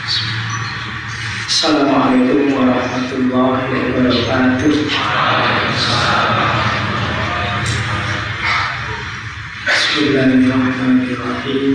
Assalamualaikum warahmatullahi wabarakatuh. Bismillahirrahmanirrahim.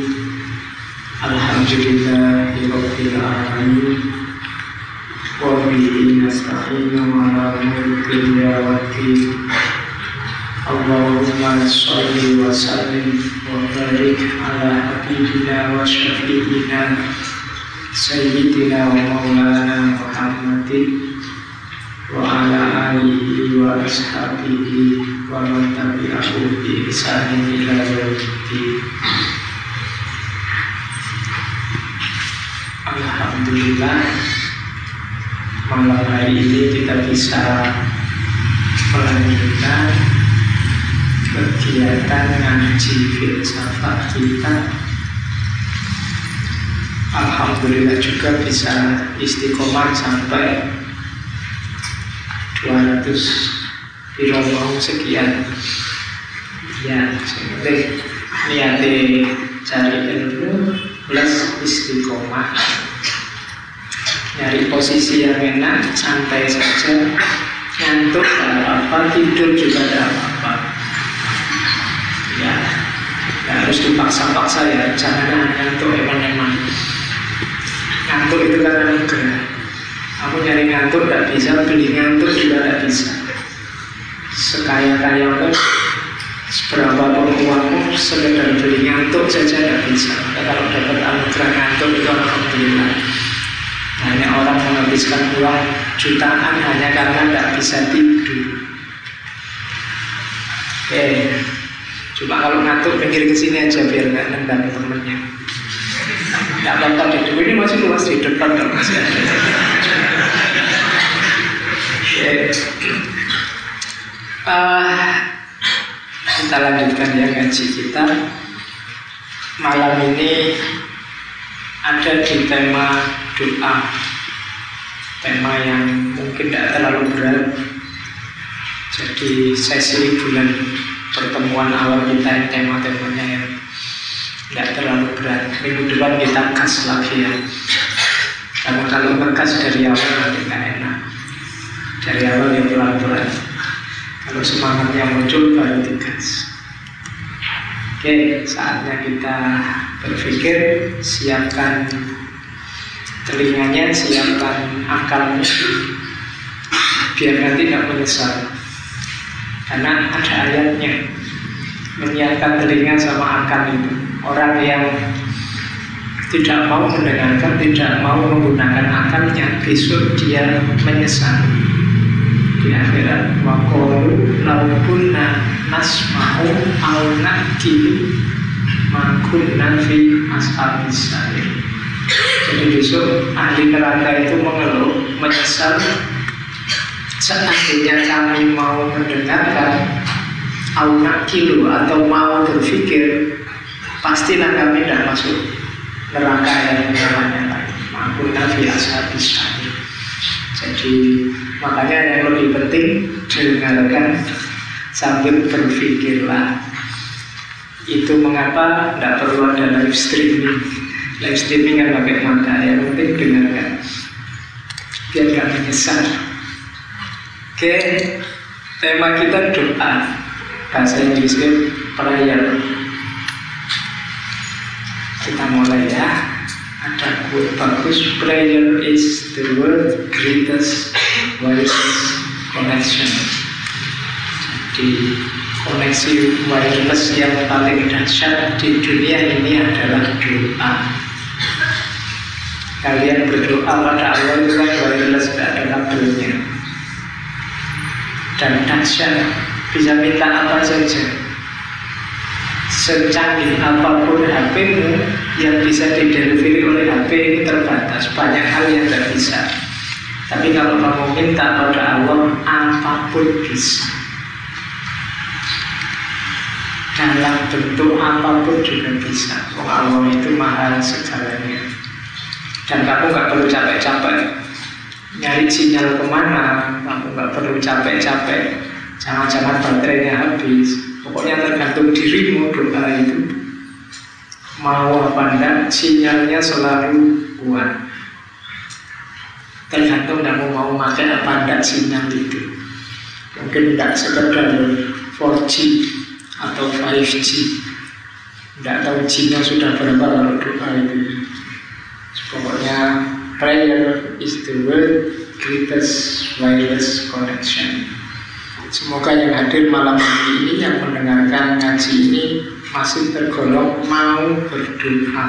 Alhamdulillahirabbil alamin. Wa bihi nasta'inu ala umuri dunya waddin. Allahumma sholli wa sallim wa barik ala habibina wa syafi'ina Sayyidina wa maulana Muhammadin wa ala alihi wa ashabihi wa man tabi'ahu bi ihsanin ila yaumiddin. Alhamdulillah, malam hari ini kita bisa melanjutkan kegiatan ngaji filsafat kita. Alhamdulillah juga bisa istiqomah sampai 200 diromong sekian. Ya, sebenarnya niatnya cari ilmu plus istiqomah, nyari posisi yang enak, santai saja, ngantuk tidak apa-apa, tidur juga tidak apa-apa. Ya, harus dipaksa-paksa ya, jangan ngantuk emang-emang. Ngantuk itu kan anugerah. Kamu nyari ngantuk tidak bisa, beli ngantuk juga tidak bisa. Sekaya-kaya pun, seberapa pun uangmu, sekedar beli ngantuk saja tidak bisa. Nah, kalau dapat anugerah ngantuk itu alhamdulillah. Hanya orang menghabiskan uang jutaan hanya karena tidak bisa tidur. Cuma kalau ngantuk pinggir ke sini aja biar nggak nendang temennya. Nggak apa-apa, di ini masih luas di depan kalau masih ada. Kita lanjutkan ya ngaji kita. Malam ini ada di tema doa, tema yang mungkin tidak terlalu berat. Jadi sesi bulan pertemuan awal kita tema-temanya yang tidak terlalu berat. Minggu depan kita kas lagi ya. Karena kalau berkas dari awal nanti tidak enak. Dari awal ya pelan-pelan. Kalau semangatnya muncul baru digas. Oke, saatnya kita berpikir. Siapkan telinganya, siapkan akalnya, biar nanti tidak menyesal. Karena ada ayatnya, menyiapkan telinga sama akal itu. Orang yang tidak mau mendengarkan, tidak mau menggunakan akalnya, besok dia menyesal di akhirat. Wa qalu law kunna nasma'u aw naqilu ma kunna fi ashabis sa'ir. Jadi besok ahli neraka itu mengeluh, menyesal, seandainya kami mau mendengarkan au naqilu atau mau berpikir, pastilah kami tidak masuk neraka yang nyala-nyala. Makunna fi ashabis sa'ir. Jadi makanya yang lebih penting dengarkan sambil berpikirlah. Itu mengapa tidak perlu ada live streaming. Live streaming kan pakai mata, yang penting dengarkan biar gak menyesal. Oke, tema kita doa, bahasa Inggrisnya prayer. Kita mulai ya. Ada quote bagus, prayer is the world's greatest wireless connection. Jadi koneksi wireless yang paling dahsyat di dunia ini adalah doa. Kalian berdoa pada Allah itu kan wireless, tidak ada kabelnya. Dan dahsyat, bisa minta apa saja. Secanggih apapun HP-mu, yang bisa didelivery oleh HP ini terbatas. Banyak hal yang tidak bisa. Tapi kalau kamu minta pada Allah, apapun bisa. Dalam bentuk apapun juga bisa. Allah itu maha segalanya. Dan kamu nggak perlu capek-capek nyari sinyal kemana. Kamu nggak perlu capek-capek. Jangan-jangan baterainya habis. Pokoknya tergantung dirimu doa itu. Mau apa enggak, sinyalnya selalu kuat. Tergantung kamu mau pakai apa enggak sinyal itu. Mungkin enggak sekedar 4G atau 5G. Enggak tahu G-nya sudah berapa kalau doa itu. Pokoknya prayer is the world greatest wireless connection. Semoga yang hadir malam ini yang mendengarkan ngaji ini masih tergolong mau berdoa,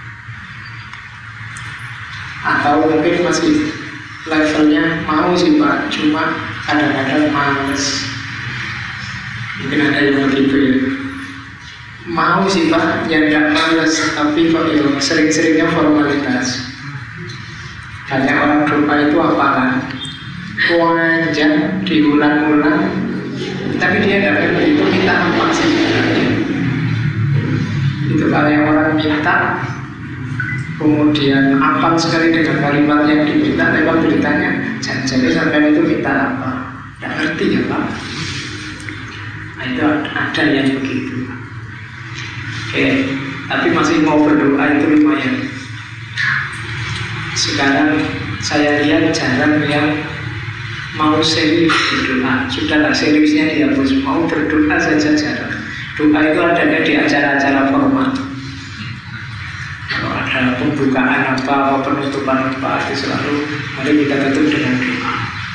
atau mungkin masih levelnya mau sih Pak, cuma kadang-kadang males. Mungkin ada yang begitu ya. Mau sih Pak, ya enggak males, tapi kok ya sering-seringnya formalitas. Banyak orang doa itu apalan, panjang, diulang-ulang, tapi dia tidak ngerti itu minta apa sih. Itu kalau yang orang minta, kemudian apal sekali dengan kalimat yang diminta, tapi waktu ditanya, jadi sampai itu minta apa? Tidak ngerti ya Pak. Nah, itu ada yang begitu. Oke, tapi masih mau berdoa itu lumayan. Sekarang saya lihat jarang yang mau serius berdoa. Sudahlah, seriusnya dihapus, mau berdoa saja jarang. Doa itu adanya di acara-acara formal. Kalau ada pembukaan apa, penutupan apa, itu selalu mari kita tutup dengan doa.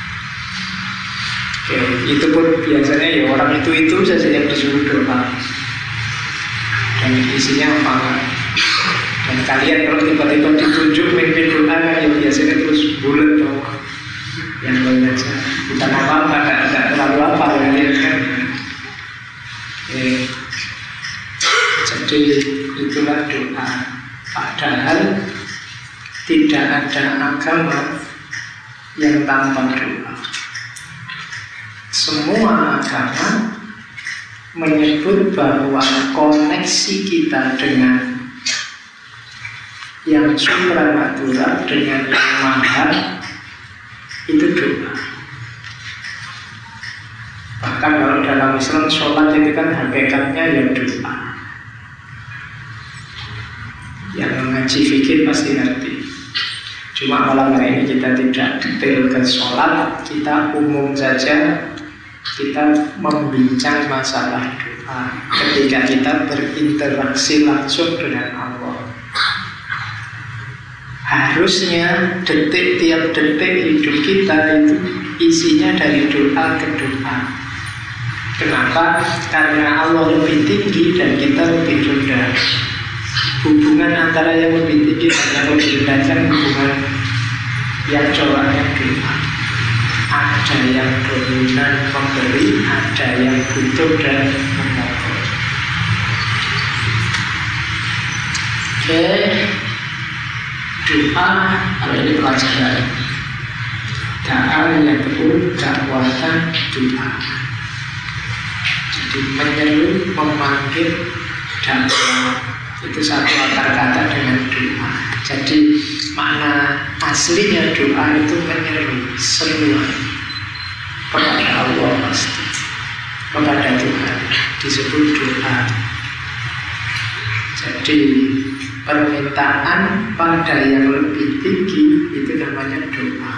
Oke, itu pun biasanya ya orang itu saja yang disuruh doa. Dan isinya apa? Dan kalian kalau tiba-tiba ditunjuk mimpin doa kan ya biasanya terus bulat dong. Yang lain aja bukan apa-apa, tidak terlalu apa kalian kan. Jadi itulah doa. Padahal tidak ada agama yang tanpa doa. Semua agama menyebut bahwa koneksi kita dengan yang supranatural, dengan yang maha, itu doa. Bahkan kalau dalam Islam sholat itu kan hakikatnya ya doa. Yang mengaji fikih pasti ngerti. Cuma malam hari ini kita tidak detail ke sholat, kita umum saja. Kita membincang masalah doa ketika kita berinteraksi langsung dengan Allah. Harusnya tiap detik hidup kita itu isinya dari doa ke doa. Kenapa? Karena Allah lebih tinggi dan kita lebih rendah. Hubungan antara yang lebih tinggi dan yang lebih rendah kan hubungan yang coraknya doa. Ada yang dominan memberi, ada yang butuh dan memohon. Oke, doa kalau ini pelajaran. Doa yang kedua, dakwatan doa. Jadi menyeru, memanggil, dakwah itu satu akar kata dengan doa. Jadi makna aslinya doa itu menyeru, seruan kepada Allah pasti, kepada Tuhan, disebut doa. Jadi permintaan pada yang lebih tinggi itu namanya doa,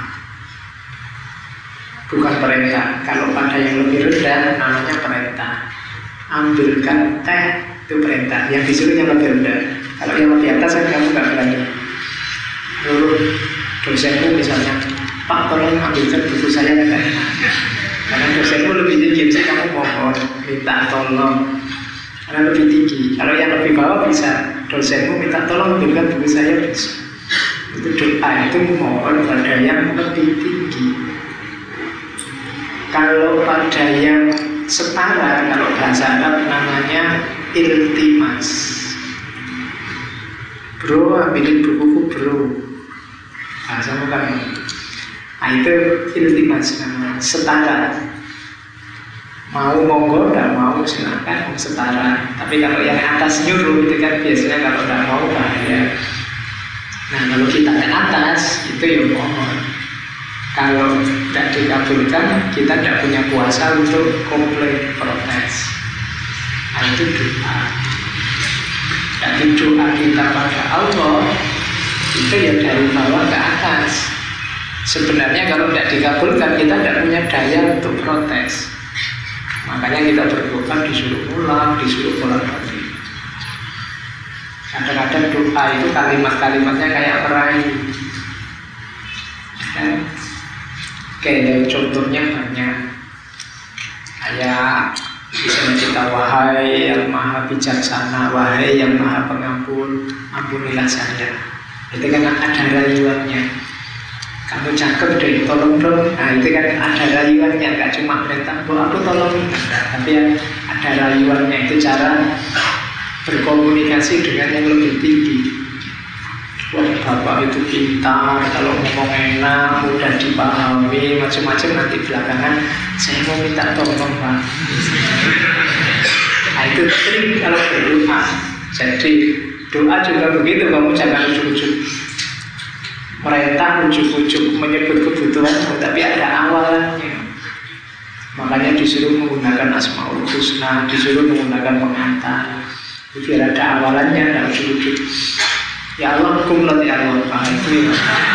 bukan perintah. Kalau pada yang lebih rendah namanya perintah. Ambilkan teh itu perintah, yang disuruh yang lebih rendah. Kalau yang lebih atas kan kamu nggak berani. Menurut dosenmu misalnya, Pak tolong ambilkan buku saya kan? Karena dosenmu lebih tinggi, jadi kamu mohon, minta tolong. Karena lebih tinggi. Kalau yang lebih bawah bisa, dosenmu minta tolong ambilkan buku saya bisa. Itu doa, itu mohon pada yang lebih tinggi. Kalau pada yang setara, kalau bahasa Arab namanya iltimas. Bro, ambilin bukuku bro. Bahasamu kan. Nah itu iltimas namanya, setara. Mau monggo, tidak mau silakan, setara. Tapi kalau yang atas nyuruh itu kan biasanya kalau tidak mau bahaya. Nah kalau kita ke atas itu ya mohon. Kalau tidak dikabulkan, kita tidak punya kuasa untuk komplain, protes. Nah itu doa. Jadi doa kita pada Allah itu ya dari bawah ke atas. Sebenarnya kalau tidak dikabulkan, kita tidak punya daya untuk protes. Makanya kita berdoa disuruh ulang, disuruh bolak-balik. Kadang-kadang doa itu kalimat-kalimatnya kayak merayu. Kayak contohnya banyak. Kayak misalnya kita, wahai yang maha bijaksana, wahai yang maha pengampun, ampunilah saya. Itu kan ada rayuannya. Kamu cakep deh, tolong dong. Nah itu kan ada rayuannya, gak cuma perintah, bu aku tolong. Tapi ada rayuannya, itu cara berkomunikasi dengan yang lebih tinggi. Wah bapak itu pintar, kalau ngomong enak, mudah dipahami, macam-macam. Nanti belakangan saya mau minta tolong pak. Nah itu trik kalau berdoa. Jadi doa juga begitu, kamu jangan ujuk-ujuk merintah, ujuk-ujuk menyebut kebutuhan, tapi ada awalannya. Makanya disuruh menggunakan Asmaul Husna, disuruh menggunakan pengantar. Biar ada awalannya, ada ujuk-ujuk. Ya Allah, kumlat ya Allah, itu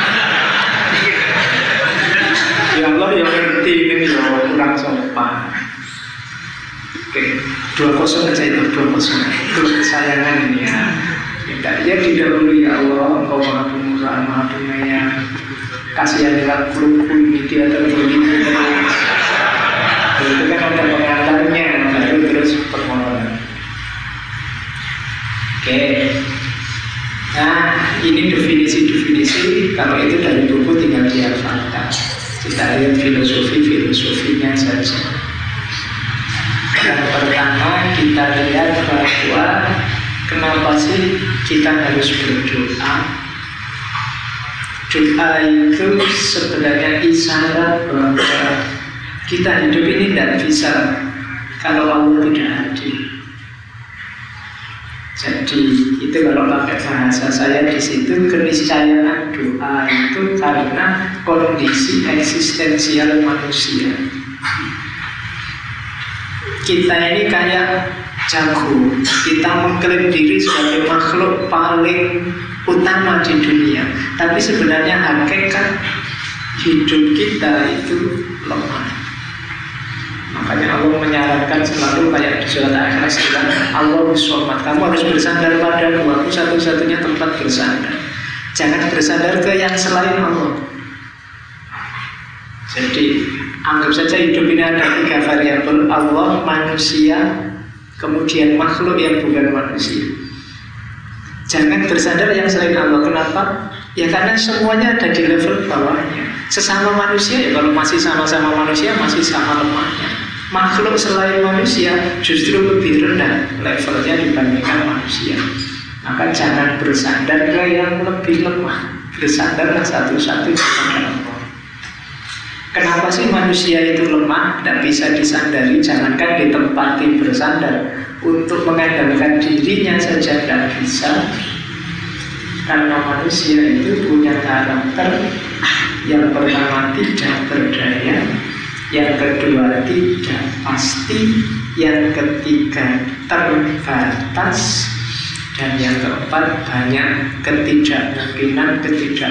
ya Allah yang ngerti ini loh, kurang sopan. Oke, 2-0 aja itu, 2-0. Itu kesayangan ini ya. Ya didahului ya Allah, Engkau maha pemurah, maha penyayang. Kasihanilah klubku ini, dia terbeli. Itu kan ada pengantarnya, baru terus permohonan. Oke. Nah, ini definisi-definisi. Kalau itu dari buku tinggal dihafalkan. Kita lihat filosofinya saja. Yang pertama kita lihat bahwa kenapa sih kita harus berdoa? Doa itu sebenarnya isyarat bahwa kita hidup ini tidak bisa kalau Allah tidak hadir. Jadi itu kalau pakai bahasa saya di situ, keniscayaan doa itu karena kondisi eksistensial manusia. Kita ini kayak jago, kita mengklaim diri sebagai makhluk paling utama di dunia, tapi sebenarnya hakikat hidup kita itu lemah. Makanya Allah menyarankan selalu kayak di surat Al-Ikhlas bilang, Allahu Shomad, kamu harus bersandar pada Aku satu-satunya tempat bersandar. Jangan bersandar ke yang selain Allah. Jadi anggap saja hidup ini ada 3 variabel: Allah, manusia, kemudian makhluk yang bukan manusia. Jangan bersandar yang selain Allah. Kenapa? Ya karena semuanya ada di level bawahnya. Sesama manusia ya kalau masih sama-sama manusia masih sama lemahnya. Makhluk selain manusia justru lebih rendah levelnya dibandingkan manusia. Maka jangan bersandar ke yang lebih lemah. Bersandarlah satu-satu kepada Allah. Kenapa sih manusia itu lemah? Tidak bisa disandari. Jangankan ditempati bersandar, untuk mengandalkan dirinya saja tidak bisa. Karena manusia itu punya karakter. Yang pertama tidak berdaya, yang kedua tidak pasti, yang ketiga terbatas, dan yang keempat banyak ketidakmungkinan.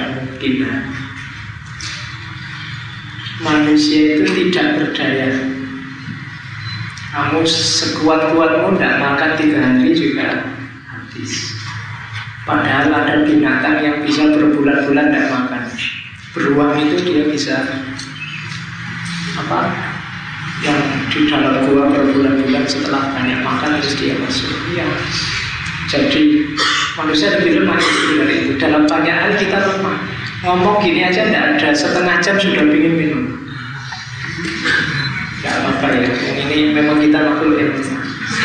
Manusia itu tidak berdaya. Kamu sekuat-kuatmu tidak makan 3 hari juga habis. Padahal ada binatang yang bisa berbulan-bulan tidak makan. Beruang itu dia bisa yang di dalam gua berbulan-bulan setelah banyak makan terus dia masuk. Ya. Jadi manusia lebih lemah dari itu. Dalam banyak hal kita lemah. Ngomong gini aja tidak ada, setengah jam sudah ingin minum. Tidak apa-apa ya. Ini memang kita makhluk yang lemah.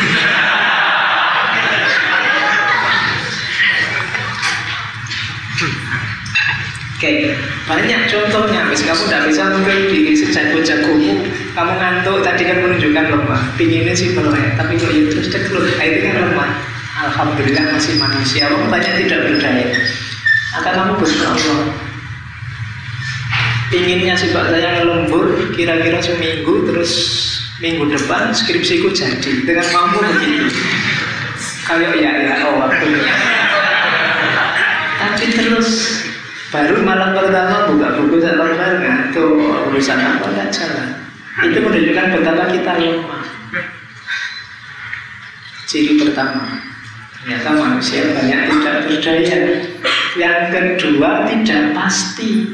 Oke, banyak contohnya. Kamu tidak bisa mengklaim diri sejago-jagomu. Kamu ngantuk, tadi kan menunjukkan lemah. Pinginnya sih melek, tapi kok itu terus cekluk. Itu kan lemah. Alhamdulillah masih manusia. Kamu banyak tidak berdaya. Akan kamu berdoa. Pinginnya sih Pak saya ngelembur, kira-kira seminggu, terus minggu depan skripsiku jadi. Dengan kamu begitu. Kalau ya, waktunya. Tapi terus Baru malam pertama buka buku tak lembar ngantuk, urusan apa nggak jalan. Itu menunjukkan betapa kita lemah. Ciri pertama, ternyata manusia banyak tidak berdaya. Yang kedua, tidak pasti.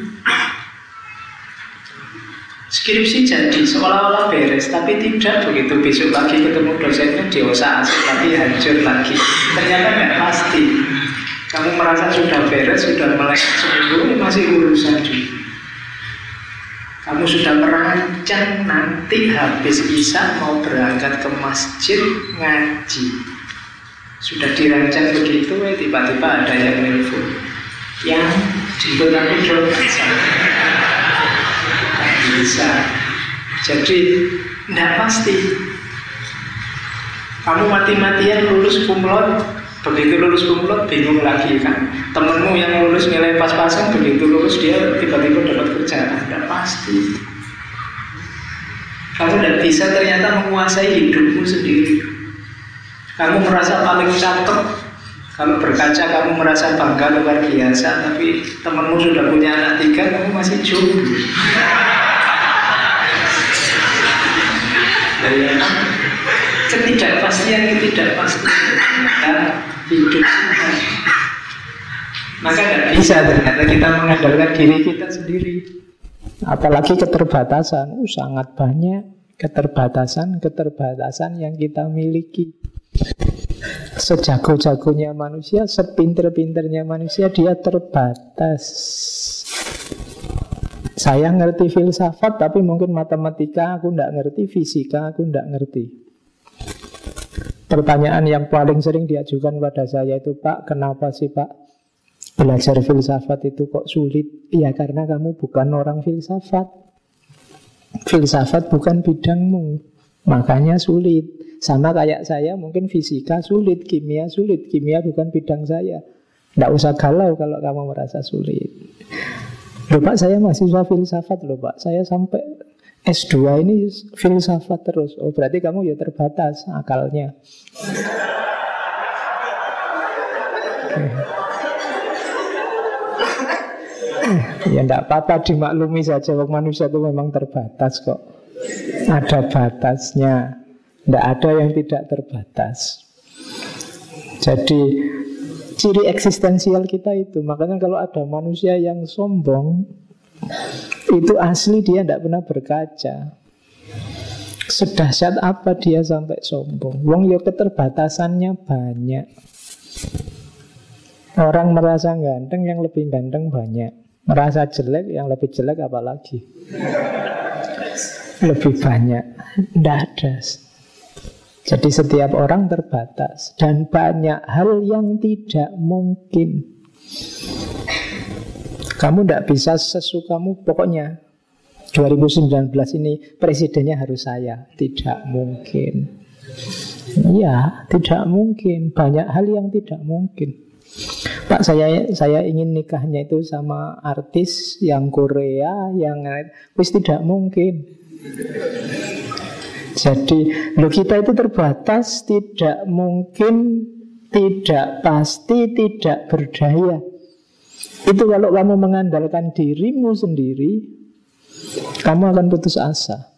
Skripsi jadi seolah-olah beres, tapi tidak begitu. Besok lagi ketemu dosennya diosak asik lagi, hancur lagi. Ternyata nggak pasti. Kamu merasa sudah beres, sudah melek seminggu, masih urusan juga. Kamu sudah merancang nanti habis isya mau berangkat ke masjid ngaji. Sudah dirancang begitu, tiba-tiba ada yang nelfon. Yang jemput aku dong, bisa. Jadi tidak pasti. Kamu mati-matian lulus kumlot, begitu lulus kumlot bingung lagi kan. Temenmu yang lulus nilai pas-pasan, begitu lulus dia tiba-tiba dapat kerjaan. Tidak pasti. Kamu tidak bisa ternyata menguasai hidupmu sendiri. Kamu merasa paling cakep, kalau berkaca kamu merasa bangga luar biasa, tapi temenmu sudah punya anak 3, kamu masih jomblo. Ketidakpastian hidup. Maka tidak bisa ternyata kita mengandalkan diri kita sendiri. Apalagi keterbatasan, sangat banyak keterbatasan yang kita miliki. Sejago-jagonya manusia, sepinter-pinternya manusia, dia terbatas. Saya ngerti filsafat, tapi mungkin matematika aku tidak ngerti, fisika aku tidak ngerti. Pertanyaan yang paling sering diajukan pada saya itu, Pak, kenapa sih Pak belajar filsafat itu kok sulit? Ya karena kamu bukan orang filsafat. Filsafat bukan bidangmu, makanya sulit. Sama kayak saya, mungkin fisika sulit, kimia sulit. Kimia bukan bidang saya. Tidak usah galau kalau kamu merasa sulit. Loh Pak, saya mahasiswa filsafat loh Pak. Saya sampai S2 ini filsafat terus. Oh berarti kamu ya terbatas akalnya. Ya tidak apa-apa, dimaklumi saja. Manusia itu memang terbatas kok. Ada batasnya. Tidak ada yang tidak terbatas. Jadi ciri eksistensial kita itu. Makanya kalau ada manusia yang sombong, itu asli dia tidak pernah berkaca. Sedahsyat apa dia sampai sombong. Wong ya keterbatasannya banyak. Orang merasa ganteng, yang lebih ganteng banyak. Merasa jelek, yang lebih jelek apalagi. Lebih banyak. Tidak ada. Jadi setiap orang terbatas. Dan banyak hal yang tidak mungkin. Kamu tidak bisa sesukamu. Pokoknya 2019 ini presidennya harus saya. Tidak mungkin. Ya, tidak mungkin. Banyak hal yang tidak mungkin. Pak, saya ingin nikahnya itu sama artis yang Korea, yang wis tidak mungkin. Jadi kita itu terbatas, tidak mungkin, tidak pasti, tidak berdaya. Itu kalau kamu mengandalkan dirimu sendiri, kamu akan putus asa.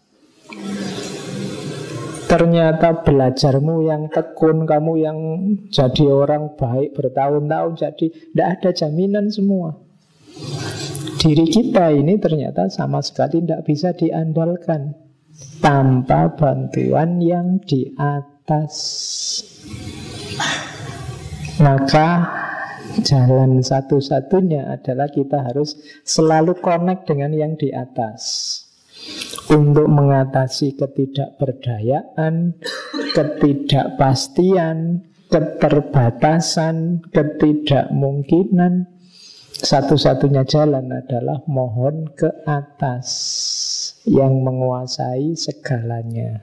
Ternyata belajarmu yang tekun, kamu yang jadi orang baik bertahun-tahun, jadi tidak ada jaminan semua. Diri kita ini ternyata sama sekali tidak bisa diandalkan tanpa bantuan yang di atas. Maka jalan satu-satunya adalah kita harus selalu connect dengan yang di atas untuk mengatasi ketidakberdayaan, ketidakpastian, keterbatasan, ketidakmungkinan. Satu-satunya jalan adalah mohon ke atas yang menguasai segalanya.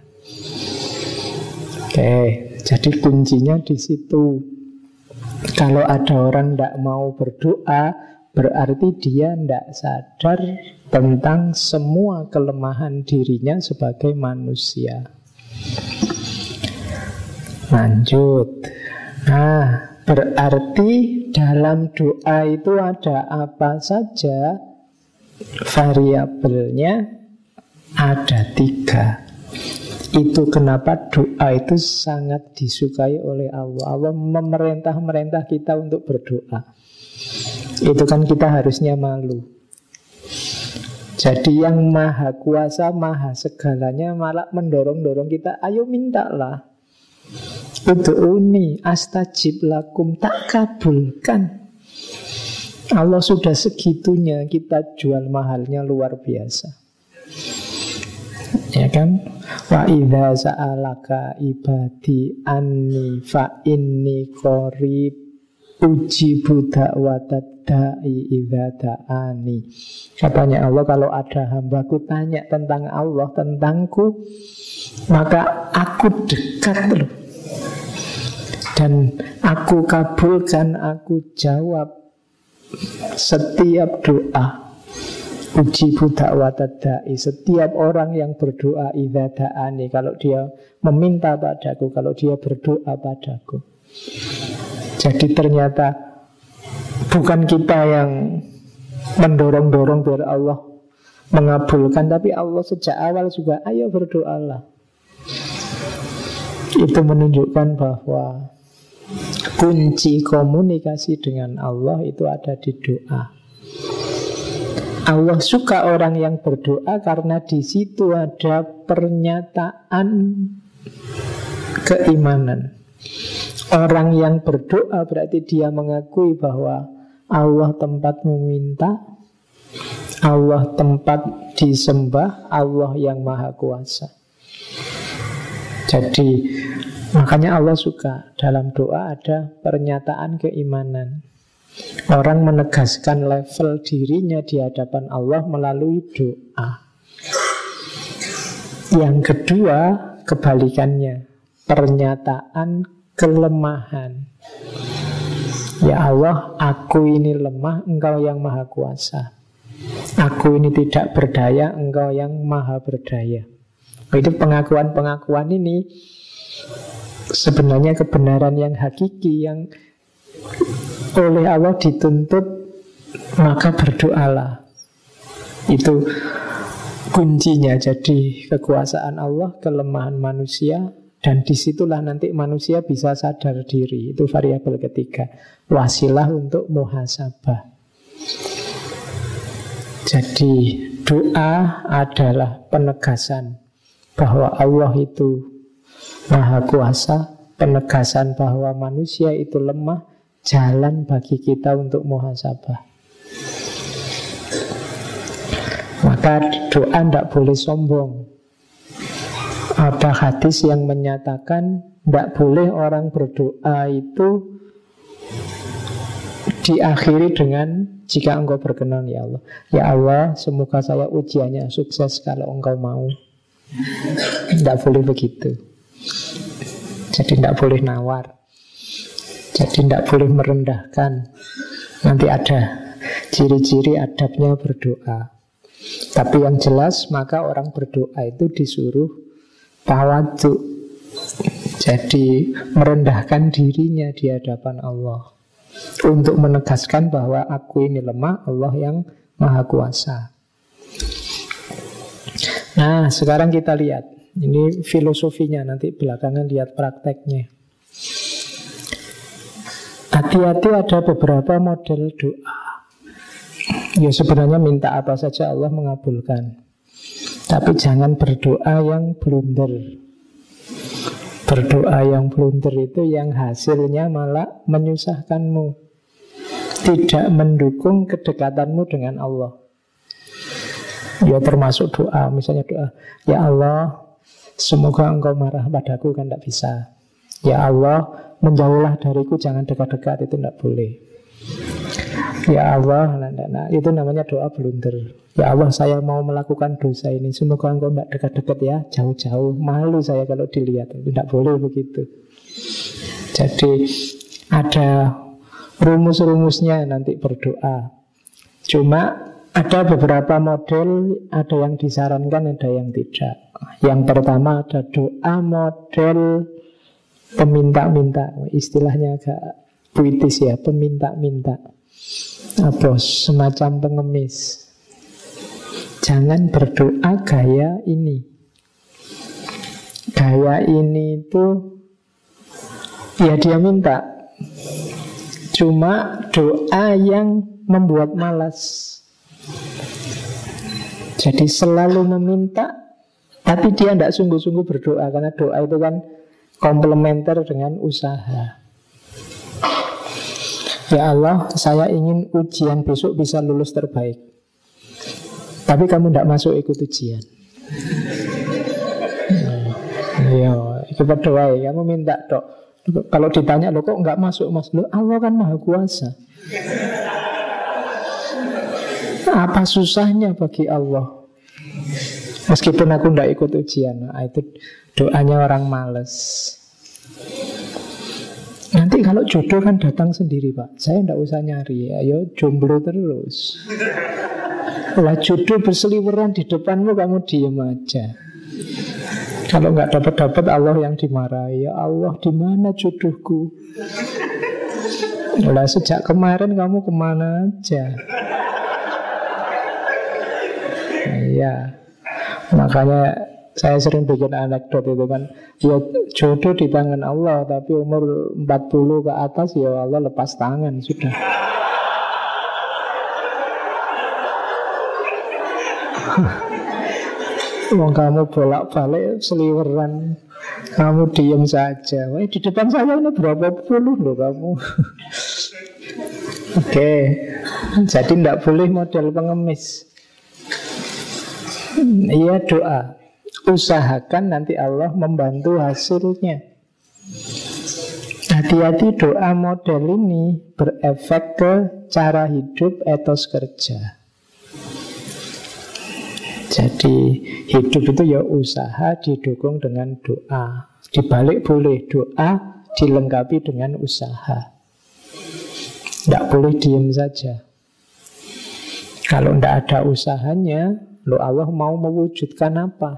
Oke, jadi kuncinya di situ. Kalau ada orang tidak mau berdoa, berarti dia tidak sadar tentang semua kelemahan dirinya sebagai manusia. Lanjut. Nah, berarti dalam doa itu ada apa saja? Variabelnya ada 3. Itu kenapa doa itu sangat disukai oleh Allah. Allah memerintah kita untuk berdoa. Itu kan kita harusnya malu. Jadi yang maha kuasa, maha segalanya malah mendorong-dorong kita, ayo mintalah. Ud'uni astajib lakum, tak kabulkan. Allah sudah segitunya, kita jual mahalnya luar biasa. Ya kan? Wa idza sa'alaka ibadi anni fa inni qarib ujibu da'watad da'i idza da'ani. Katanya Allah, kalau ada hambaku tanya tentang Allah, tentangku, maka aku dekat loh. Dan aku kabulkan, aku jawab setiap doa. Ujibu da'watad da'i, setiap orang yang berdoa idza da'ani, kalau dia meminta padaku, kalau dia berdoa padaku. Jadi ternyata bukan kita yang mendorong-dorong biar Allah mengabulkan, tapi Allah sejak awal juga, ayo berdoalah. Itu menunjukkan bahwa kunci komunikasi dengan Allah itu ada di doa. Allah suka orang yang berdoa karena di situ ada pernyataan keimanan. Orang yang berdoa berarti dia mengakui bahwa Allah tempat meminta, Allah tempat disembah, Allah yang maha kuasa. Jadi makanya Allah suka dalam doa ada pernyataan keimanan. Orang menegaskan level dirinya di hadapan Allah melalui doa. Yang kedua, kebalikannya, pernyataan kelemahan. Ya Allah, aku ini lemah, Engkau yang maha kuasa. Aku ini tidak berdaya, Engkau yang maha berdaya. Itu pengakuan-pengakuan ini sebenarnya kebenaran yang hakiki, yang oleh Allah dituntut, maka berdoalah. Itu kuncinya. Jadi kekuasaan Allah, kelemahan manusia, dan disitulah nanti manusia bisa sadar diri. Itu variabel ketiga, wasilah untuk muhasabah. Jadi doa adalah penegasan bahwa Allah itu maha kuasa, penegasan bahwa manusia itu lemah, jalan bagi kita untuk muhasabah. Maka doa tidak boleh sombong. Ada hadis yang menyatakan tidak boleh orang berdoa itu diakhiri dengan jika engkau berkenan ya Allah. Ya Allah, semoga saya ujiannya sukses kalau engkau mau. Tidak boleh begitu. Jadi tidak boleh nawar. Jadi tidak boleh merendahkan. Nanti ada ciri-ciri adabnya berdoa. Tapi yang jelas maka orang berdoa itu disuruh tawadhu. Jadi merendahkan dirinya di hadapan Allah untuk menegaskan bahwa aku ini lemah, Allah yang maha kuasa. Nah, sekarang kita lihat. Ini filosofinya, nanti belakangan lihat prakteknya. Hati-hati, ada beberapa model doa. Ya sebenarnya minta apa saja Allah mengabulkan. Tapi jangan berdoa yang blunder. Berdoa yang blunder itu yang hasilnya malah menyusahkanmu, tidak mendukung kedekatanmu dengan Allah. Ya termasuk doa, misalnya doa, ya Allah, semoga engkau marah padaku, kan tidak bisa. Ya Allah, menjauhlah dariku, jangan dekat-dekat, itu tidak boleh. Ya Allah, nah, itu namanya doa blunder. Ya Allah, saya mau melakukan dosa ini, semoga engkau tidak dekat-dekat ya, jauh-jauh, malu saya kalau dilihat. Itu tidak boleh begitu. Jadi ada rumus-rumusnya nanti berdoa. Cuma ada beberapa model, ada yang disarankan, ada yang tidak. Yang pertama ada doa model peminta-minta. Istilahnya agak puitis ya, peminta-minta. Apa semacam pengemis. Jangan berdoa gaya ini. Gaya ini itu ya dia minta, cuma doa yang membuat malas. Jadi selalu meminta, tapi dia tidak sungguh-sungguh berdoa. Karena doa itu kan komplementer dengan usaha. Ya Allah, saya ingin ujian besok bisa lulus terbaik. Tapi kamu tidak masuk ikut ujian. Ya, itu berdoa ya. Kamu minta dok. Kalau ditanya, lo kok nggak masuk mas? Lo Allah kan maha kuasa. Apa susahnya bagi Allah? Meskipun aku tidak ikut ujian. Nah, itu doanya orang males. Nanti kalau jodoh kan datang sendiri Pak. Saya tidak usah nyari. Ayo jomblo terus. Lah jodoh berseliweran di depanmu, kamu diem aja. Kalau nggak dapat Allah yang dimarahi. Ya Allah, di mana jodohku? Lah sejak kemarin kamu kemana aja? Iya. Makanya saya sering bikin anekdot itu kan, ya jodoh di tangan Allah, tapi umur 40 ke atas ya Allah lepas tangan sudah. Wong kamu bolak-balik seliweran, kamu diem saja. Wah, di depan saya ini berapa puluh loh kamu. Oke, jadi tidak boleh model pengemis. Iya doa, usahakan nanti Allah membantu hasilnya. Hati-hati doa model ini berefek ke cara hidup, etos kerja. Jadi hidup itu ya usaha didukung dengan doa. Dibalik boleh doa dilengkapi dengan usaha. Tidak boleh diem saja. Kalau tidak ada usahanya, lo Allah mau mewujudkan apa?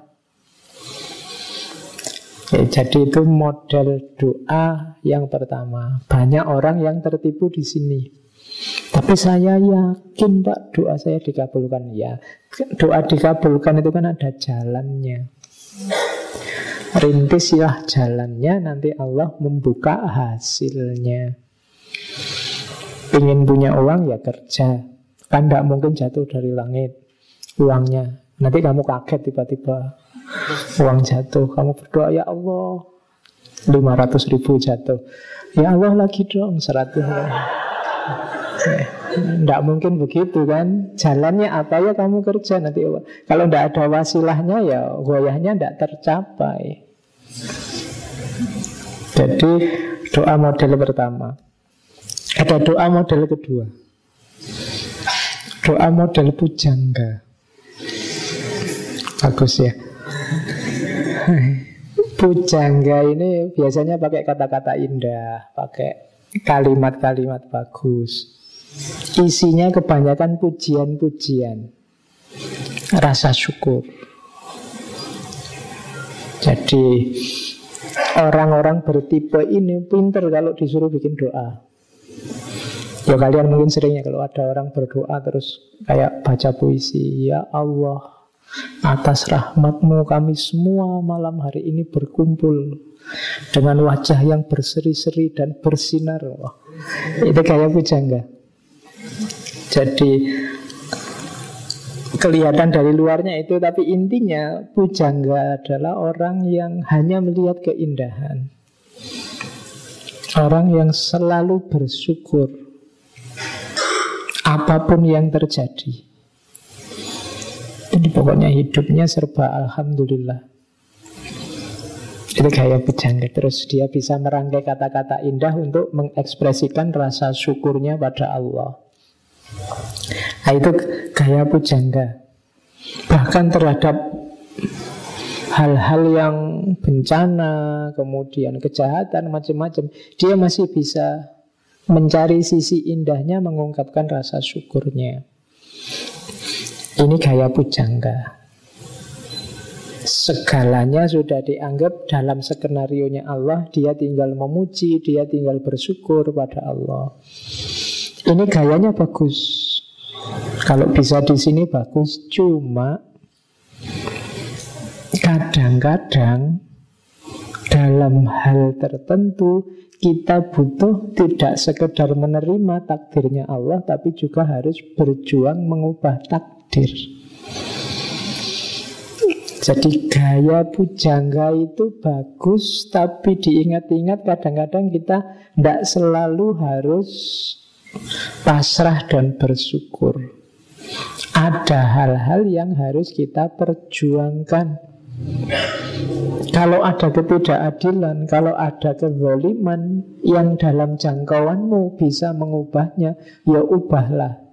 Ya, jadi itu model doa yang pertama. Banyak orang yang tertipu di sini. Tapi saya yakin Pak, doa saya dikabulkan. Ya, doa dikabulkan itu kan ada jalannya. Rintislah jalannya, nanti Allah membuka hasilnya. Ingin punya uang ya kerja. Kan tidak mungkin jatuh dari langit uangnya. Nanti kamu kaget tiba-tiba uang jatuh. Kamu berdoa, ya Allah 500.000 jatuh. Ya Allah lagi dong 100. Tidak mungkin begitu kan. Jalannya apa ya kamu kerja nanti. Kalau tidak ada wasilahnya ya goyahnya tidak tercapai. Jadi doa model pertama. Ada doa model kedua. Doa model pujangga. Bagus ya. Pujangga ini biasanya pakai kata-kata indah, pakai kalimat-kalimat bagus. Isinya kebanyakan pujian-pujian, rasa syukur. Jadi orang-orang bertipe ini pinter kalau disuruh bikin doa. Ya kalian mungkin seringnya kalau ada orang berdoa terus kayak baca puisi. Ya Allah, atas rahmat-Mu kami semua malam hari ini berkumpul dengan wajah yang berseri-seri dan bersinar. Wah, itu kayak pujangga. Jadi kelihatan dari luarnya itu, tapi intinya pujangga adalah orang yang hanya melihat keindahan. Orang yang selalu bersyukur apapun yang terjadi. Jadi pokoknya hidupnya serba alhamdulillah. Itu kayak pujangga. Terus dia bisa merangkai kata-kata indah untuk mengekspresikan rasa syukurnya pada Allah. Nah, itu gaya pujangga. Bahkan terhadap hal-hal yang bencana, kemudian kejahatan, macam-macam, dia masih bisa mencari sisi indahnya, mengungkapkan rasa syukurnya. Ini gaya pujangga. Segalanya sudah dianggap dalam skenarionya Allah. Dia tinggal memuji, dia tinggal bersyukur pada Allah. Ini gayanya bagus. Kalau bisa di sini bagus. Cuma kadang-kadang dalam hal tertentu kita butuh tidak sekedar menerima takdirnya Allah, tapi juga harus berjuang mengubah takdir. Jadi gaya pujangga itu bagus, tapi diingat-ingat kadang-kadang kita tidak selalu harus pasrah dan bersyukur. Ada hal-hal yang harus kita perjuangkan. Kalau ada ketidakadilan, kalau ada kezaliman yang dalam jangkauanmu bisa mengubahnya, ya ubahlah.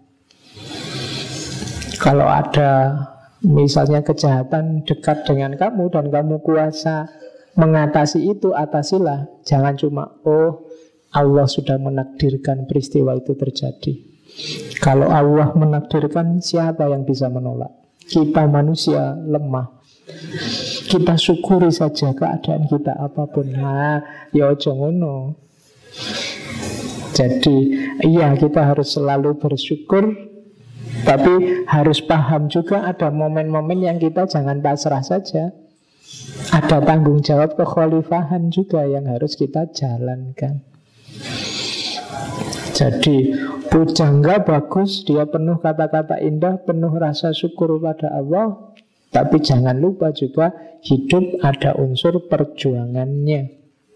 Kalau ada misalnya kejahatan dekat dengan kamu dan kamu kuasa mengatasi itu, atasilah. Jangan cuma, oh Allah sudah menakdirkan peristiwa itu terjadi. Kalau Allah menakdirkan, siapa yang bisa menolak? Kita manusia lemah. Kita syukuri saja keadaan kita apapun. Nah, ya ojo ngono. Jadi, iya kita harus selalu bersyukur, tapi harus paham juga ada momen-momen yang kita jangan pasrah saja. Ada tanggung jawab kekhalifahan juga yang harus kita jalankan. Jadi pujangga bagus, dia penuh kata-kata indah, penuh rasa syukur pada Allah. Tapi jangan lupa juga hidup ada unsur perjuangannya.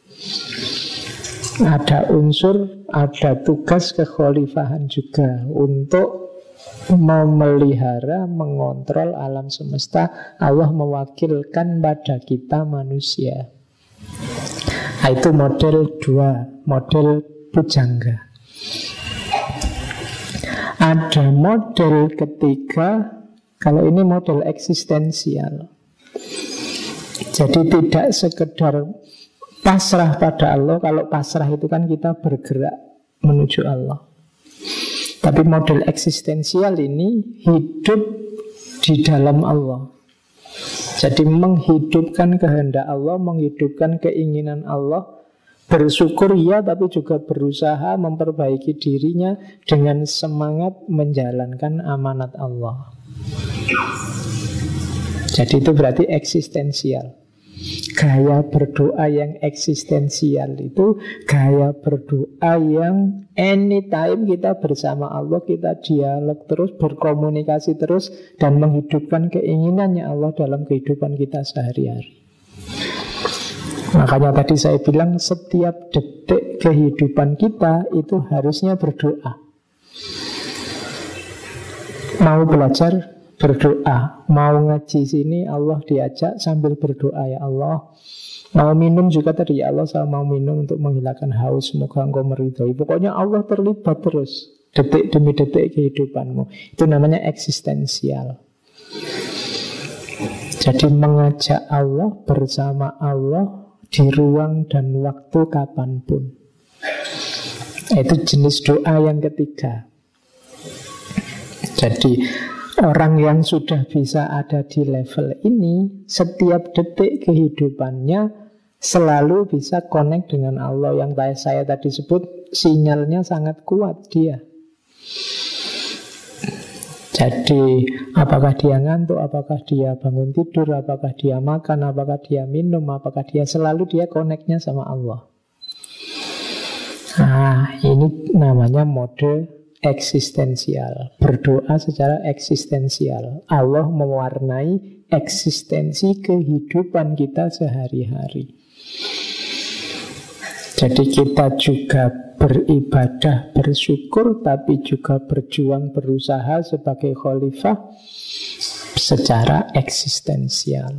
Ada unsur, ada tugas kekhalifahan juga untuk memelihara, mengontrol alam semesta. Allah mewakilkan pada kita manusia. Nah, itu model 2, model pujangga. Ada model ketiga. Kalau ini model eksistensial. Jadi tidak sekedar pasrah pada Allah. Kalau pasrah itu kan kita bergerak menuju Allah. Tapi model eksistensial ini hidup di dalam Allah. Jadi menghidupkan kehendak Allah, menghidupkan keinginan Allah. Bersyukur ya, tapi juga berusaha memperbaiki dirinya dengan semangat menjalankan amanat Allah. Jadi itu berarti eksistensial. Gaya berdoa yang eksistensial itu gaya berdoa yang anytime kita bersama Allah, kita dialog terus, berkomunikasi terus, dan menghidupkan keinginannya Allah dalam kehidupan kita sehari-hari. Makanya tadi saya bilang setiap detik kehidupan kita itu harusnya berdoa. Mau belajar, berdoa. Mau ngaji sini, Allah diajak sambil berdoa, ya Allah. Mau minum juga tadi, ya Allah saya mau minum untuk menghilangkan haus, semoga Engkau meridhoi. Pokoknya Allah terlibat terus detik demi detik kehidupanmu. Itu namanya eksistensial. Jadi mengajak Allah, bersama Allah di ruang dan waktu kapanpun. Itu jenis doa yang ketiga. Jadi orang yang sudah bisa ada di level ini, setiap detik kehidupannya selalu bisa connect dengan Allah. Yang saya tadi sebut, sinyalnya sangat kuat dia. Jadi apakah dia ngantuk, apakah dia bangun tidur, apakah dia makan, apakah dia minum, apakah dia selalu dia connect-nya sama Allah. Nah, ini namanya mode eksistensial. Berdoa secara eksistensial. Allah mewarnai eksistensi kehidupan kita sehari-hari. Jadi kita juga beribadah, bersyukur, tapi juga berjuang, berusaha sebagai khalifah secara eksistensial.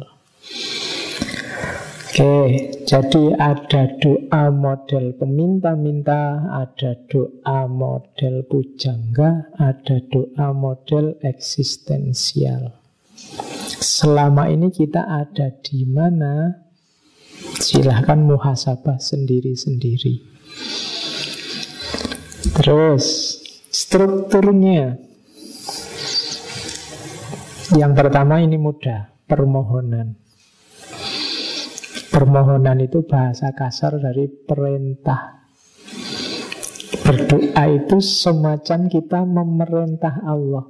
Oke, jadi ada doa model peminta-minta, ada doa model pujangga, ada doa model eksistensial. Selama ini kita ada di mana? Silahkan muhasabah sendiri-sendiri. Terus strukturnya. Yang pertama ini mudah, permohonan. Permohonan itu bahasa kasar dari perintah. Berdoa itu semacam kita memerintah Allah.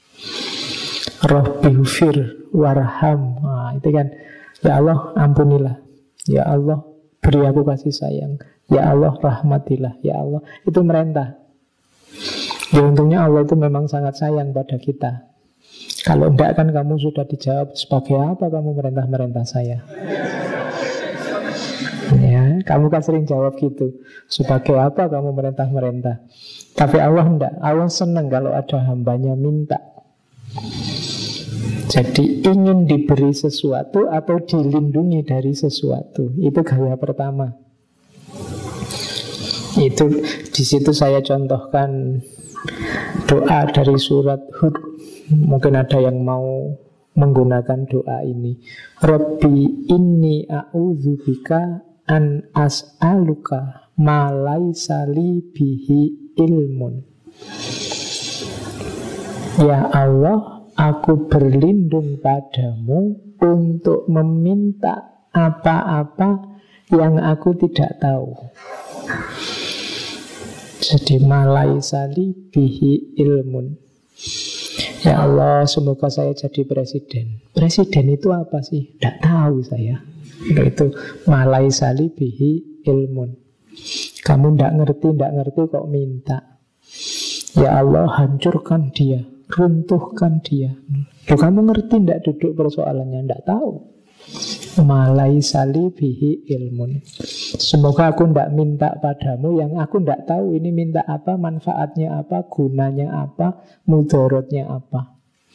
Rabbihfir warham. Nah, itu kan, ya Allah ampunilah, ya Allah beri aku kasih sayang, ya Allah rahmatilah, ya Allah. Itu merintah. Ya untungnya Allah itu memang sangat sayang pada kita. Kalau enggak kan kamu sudah dijawab, sebagai apa kamu merintah-merintah saya? Ya, kamu kan sering jawab gitu, sebagai apa kamu merintah-merintah? Tapi Allah enggak. Allah senang kalau ada hambanya minta. Jadi ingin diberi sesuatu atau dilindungi dari sesuatu. Itu gaya pertama. Itu di situ saya contohkan doa dari surat Hud. Mungkin ada yang mau menggunakan doa ini. Rabbi inni a'udzubika an as'aluka ma laisa li bihi ilmun. Ya Allah, aku berlindung padamu untuk meminta apa-apa yang aku tidak tahu. Jadi malai sali bihi ilmun. Ya Allah, semoga saya jadi presiden. Presiden itu apa sih? Tidak tahu saya. Itu malai sali bihi ilmun. Kamu tidak ngerti kok minta. Ya Allah, hancurkan dia, runtuhkan dia. Loh, kamu ngerti tidak duduk persoalannya? Tidak tahu. Malai sali bihi ilmun. Semoga aku tidak minta padamu yang aku tidak tahu ini minta apa, manfaatnya apa, gunanya apa, mudaratnya apa.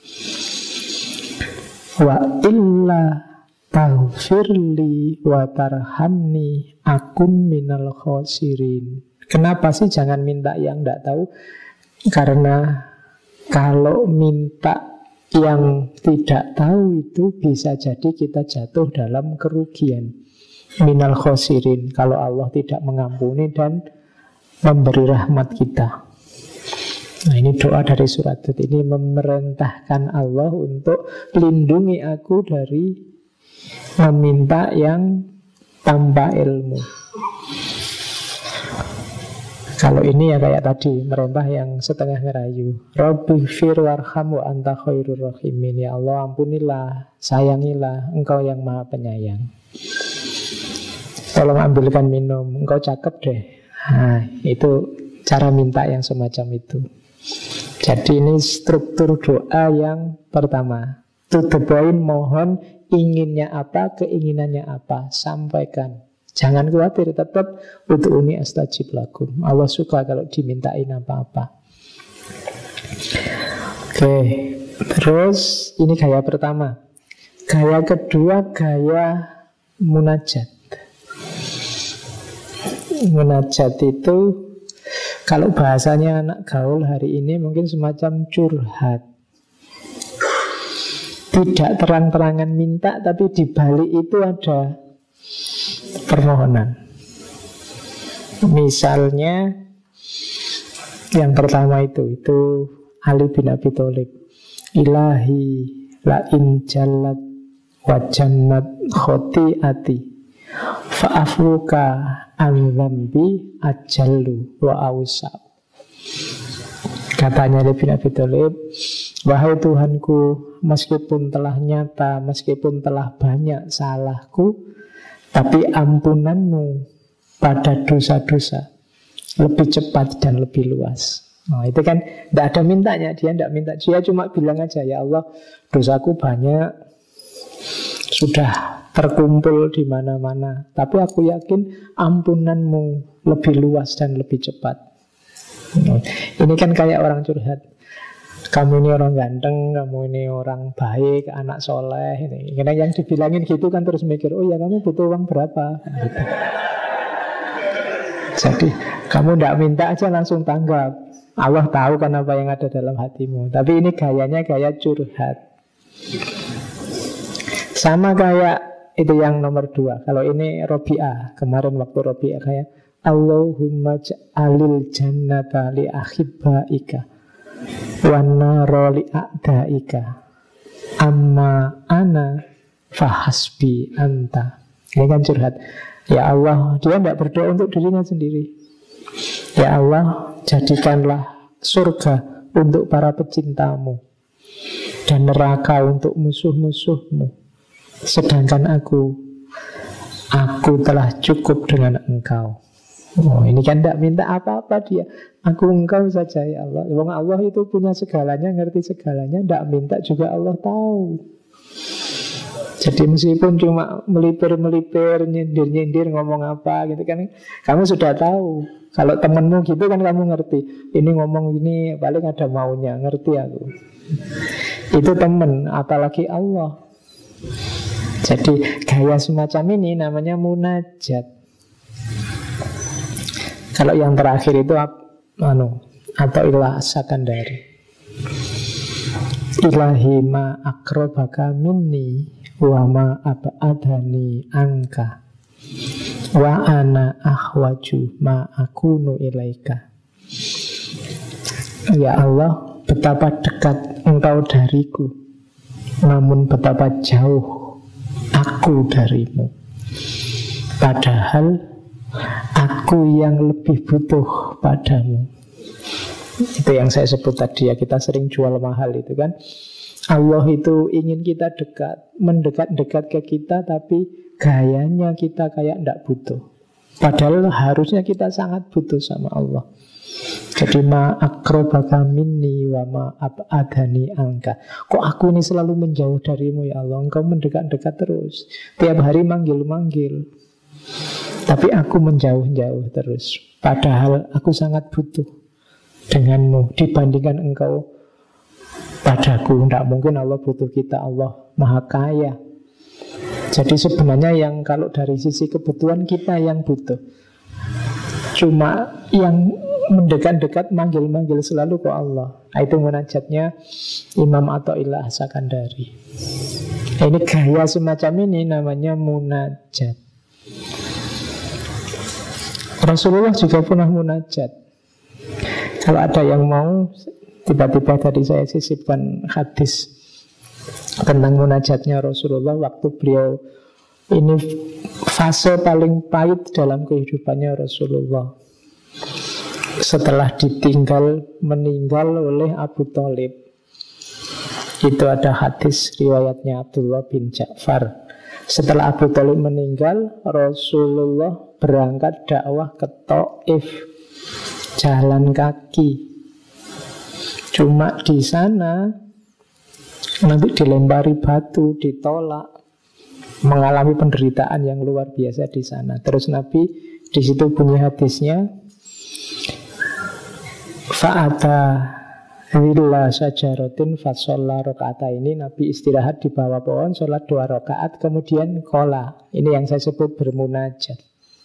Wa illa taghfirli wa tarhamni akun minal khosirin. Kenapa sih jangan minta yang tidak tahu? Karena kalau minta yang tidak tahu itu bisa jadi kita jatuh dalam kerugian. Minal khosirin, kalau Allah tidak mengampuni dan memberi rahmat kita. Nah, ini doa dari surat Hud. Ini memerintahkan Allah untuk lindungi aku dari meminta yang tanpa ilmu. Kalau ini ya kayak tadi, merintah yang setengah ngerayu. Rabbighfir warham wa anta khairur rahimin. Ya Allah, ampunilah, sayangilah, Engkau yang maha penyayang. Tolong ambilkan minum, engkau cakep deh. Nah, itu cara minta yang semacam itu. Jadi ini struktur doa yang pertama. To the point, mohon inginnya apa, keinginannya apa, sampaikan. Jangan khawatir, tetap ud'uni astajib lakum. Allah suka kalau dimintain apa-apa. Oke, terus ini gaya pertama. Gaya kedua, gaya munajat. Munajat itu kalau bahasanya anak gaul hari ini mungkin semacam curhat. Tidak terang-terangan minta, tapi di balik itu ada permohonan. Misalnya yang pertama itu Ali bin Abi Thalib. Ilahi la in jallat wa jannat khoti'ati fa'afuka an dzambi ajallu wa awsa. Katanya Ali bin Abi Thalib, wahai Tuhanku, meskipun telah nyata, meskipun telah banyak salahku, tapi ampunanmu pada dosa-dosa lebih cepat dan lebih luas. Nah, itu kan tidak ada mintanya, dia tidak minta, dia cuma bilang aja, ya Allah, dosaku banyak, sudah terkumpul di mana-mana, tapi aku yakin ampunanmu lebih luas dan lebih cepat. Nah, ini kan kayak orang curhat. Kamu ini orang ganteng, kamu ini orang baik, anak soleh. Karena yang dibilangin gitu kan terus mikir, oh ya kamu butuh uang berapa? Gitu. Jadi kamu tidak minta aja langsung tanggap. Allah tahu kan apa yang ada dalam hatimu. Tapi ini gayanya gaya curhat. Sama kayak itu yang nomor 2. Kalau ini Robi'ah, kemarin waktu Robi'ah kayak Allahumma ja'alil jannata li akhibbaika wana li a'daika amma ana fahasbi anta. Ini kan curhat. Ya Allah, dia tidak berdoa untuk dirinya sendiri. Ya Allah, jadikanlah surga untuk para pecintamu dan neraka untuk musuh-musuhmu. Sedangkan aku telah cukup dengan engkau. Oh, ini kan tidak minta apa-apa dia. Aku engkau saja ya Allah. Wong Allah itu punya segalanya, ngerti segalanya. Tidak minta juga Allah tahu. Jadi meskipun cuma melipir-melipir, nyindir-nyindir, ngomong apa gitu kan, kamu sudah tahu. Kalau temenmu gitu kan kamu ngerti. Ini ngomong ini paling ada maunya, ngerti aku. Itu temen, apalagi Allah. Jadi gaya semacam ini namanya munajat. Kalau yang terakhir itu atau ilah Sakandari. Ilahi ma akrobaka minni wa ma abadani angka wa ana ahwaju ma akunu ilaika. Ya Allah, betapa dekat engkau dariku, namun betapa jauh aku darimu. Padahal aku yang lebih butuh padamu. Itu yang saya sebut tadi ya, kita sering jual mahal itu kan. Allah itu ingin kita dekat, mendekat-dekat ke kita, tapi gayanya kita kayak tidak butuh. Padahal harusnya kita sangat butuh sama Allah. Jadi ma akrobaka minni wa ma abadani angka. Kok aku ini selalu menjauh darimu ya Allah? Engkau mendekat-dekat terus, tiap hari manggil-manggil, tapi aku menjauh-jauh terus. Padahal aku sangat butuh denganmu dibandingkan engkau padaku. Tidak mungkin Allah butuh kita, Allah maha kaya. Jadi sebenarnya yang kalau dari sisi kebutuhan kita yang butuh, cuma yang mendekat-dekat manggil-manggil selalu ke Allah. Itu munajatnya Imam Athaillah Sakandari. Ini gaya semacam ini namanya munajat. Rasulullah juga pernah munajat. Kalau ada yang mau, tiba-tiba tadi saya sisipkan hadis tentang munajatnya Rasulullah waktu beliau ini fase paling pahit dalam kehidupannya Rasulullah. Setelah meninggal oleh Abu Thalib. Itu ada hadis riwayatnya Abdullah bin Ja'far. Setelah Abu Thalib meninggal, Rasulullah berangkat dakwah ke Taif, jalan kaki. Cuma di sana nanti dilempari batu, ditolak, mengalami penderitaan yang luar biasa di sana. Terus Nabi di situ bunyi hadisnya, fa'ata willa sajaratin fasolla rokaata. Ini Nabi istirahat di bawah pohon, sholat 2 rakaat, kemudian kola. Ini yang saya sebut bermunajat.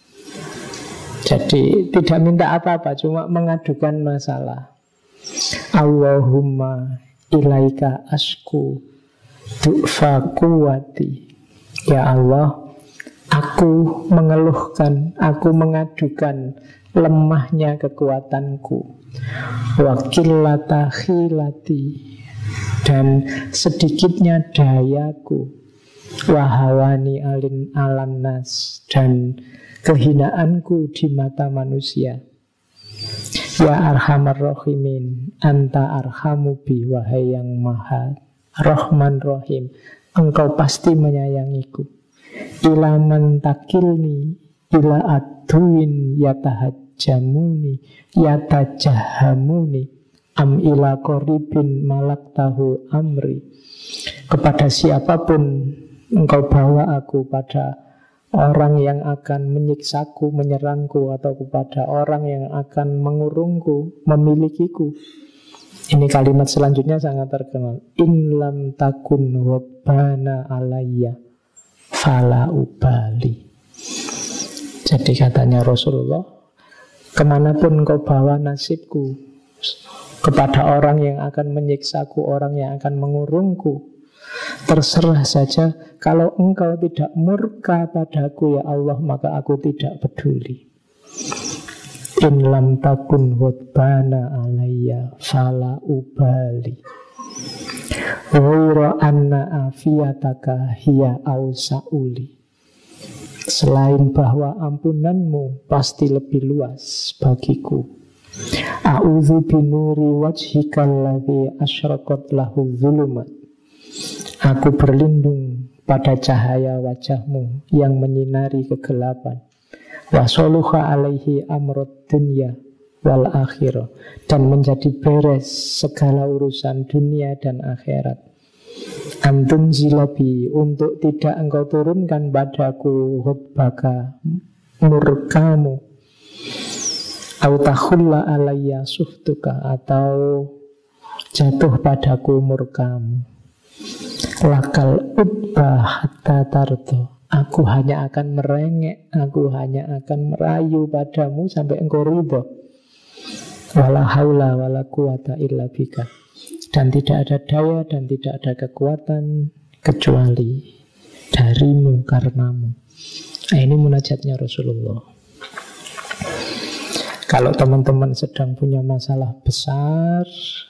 Jadi tidak minta apa-apa, cuma mengadukan masalah. Allahumma ilaika asku du'fa quwati. Ya Allah, aku mengeluhkan, aku mengadukan lemahnya kekuatanku, wa qillata khilati, dan sedikitnya dayaku, wa hawani alan nas, dan kehinaanku di mata manusia. Ya arhamar rahimin, anta arhamu bi, wahai yang maha Rahman Rahim, engkau pasti menyayangiku. Ila man takilni ila aduin yatahajjamuni yatajahamuni am ila koribin malak tahu amri. Kepada siapapun engkau bawa aku, pada orang yang akan menyiksaku, menyerangku, atau kepada orang yang akan mengurungku, memilikiku. Ini kalimat selanjutnya sangat terkenal. In lam takun wabbana alayya fala ubali. Jadi katanya Rasulullah, kemanapun kau bawa nasibku, kepada orang yang akan menyiksaku, orang yang akan mengurungku, terserah saja. Kalau engkau tidak murka padaku ya Allah, maka aku tidak peduli. In lam takun wadbana alayya fala ubali ghayra anna afiyataka hiya awsa'uli. selain bahwa ampunanmu pasti lebih luas bagiku. A'udzu binuri wajhikal ladzi asyraqat lahu dzulumat. Aku berlindung pada cahaya wajahmu yang menyinari kegelapan. Wa soluha alaihi amrud dunya wal akhirah, dan menjadi beres segala urusan dunia dan akhirat. Antum zilabi, untuk tidak engkau turunkan padaku hutbaka, murkamu, au takhulla alayya suhtuka, atau jatuh padaku murkamu. Lakal utbah hatta tardo, aku hanya akan merengek, aku hanya akan merayu padamu sampai engkau ridho. Wala haula wala quwata illa bika, dan tidak ada daya dan tidak ada kekuatan kecuali darimu, karenamu. Nah, ini munajatnya Rasulullah. Kalau teman-teman sedang punya masalah besar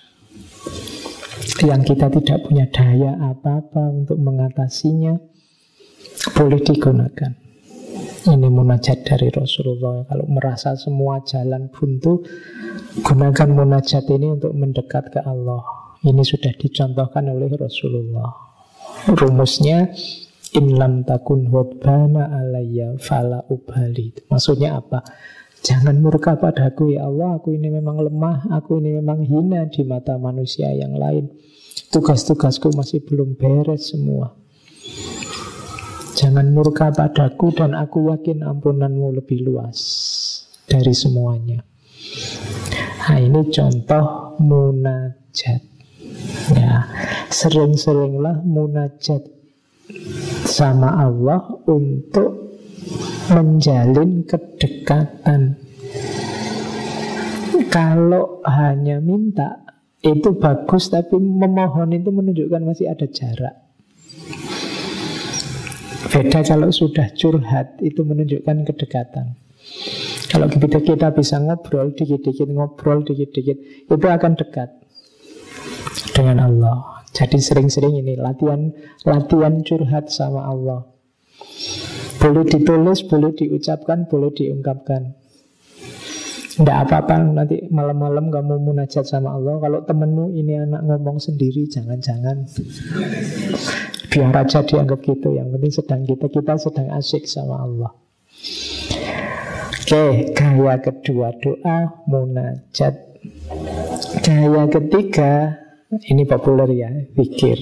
yang kita tidak punya daya apa-apa untuk mengatasinya, boleh digunakan. Ini munajat dari Rasulullah. Kalau merasa semua jalan buntu, gunakan munajat ini untuk mendekat ke Allah. Ini sudah dicontohkan oleh Rasulullah. Rumusnya, in lam takun hudbana alayya fala ubali. Maksudnya apa? Jangan murka padaku ya Allah, aku ini memang lemah, aku ini memang hina di mata manusia yang lain. Tugas-tugasku masih belum beres semua. Jangan murka padaku, dan aku yakin ampunanmu lebih luas dari semuanya. Nah, ini contoh munajat. Ya, sering-seringlah munajat sama Allah untuk menjalin kedekatan. Kalau hanya minta itu bagus, tapi memohon itu menunjukkan masih ada jarak. Beda kalau sudah curhat, itu menunjukkan kedekatan. Kalau kita bisa ngobrol dikit-dikit, itu akan dekat dengan Allah. Jadi sering-sering ini latihan curhat sama Allah. Boleh ditulis, boleh diucapkan, boleh diungkapkan. Tidak apa-apa nanti malam-malam kamu munajat sama Allah. Kalau temenmu ini anak ngomong sendiri, jangan-jangan. Biar aja dianggap gitu. Yang penting kita sedang asyik sama Allah. Oke, gaya kedua doa munajat. Gaya ketiga, ini populer ya, zikir.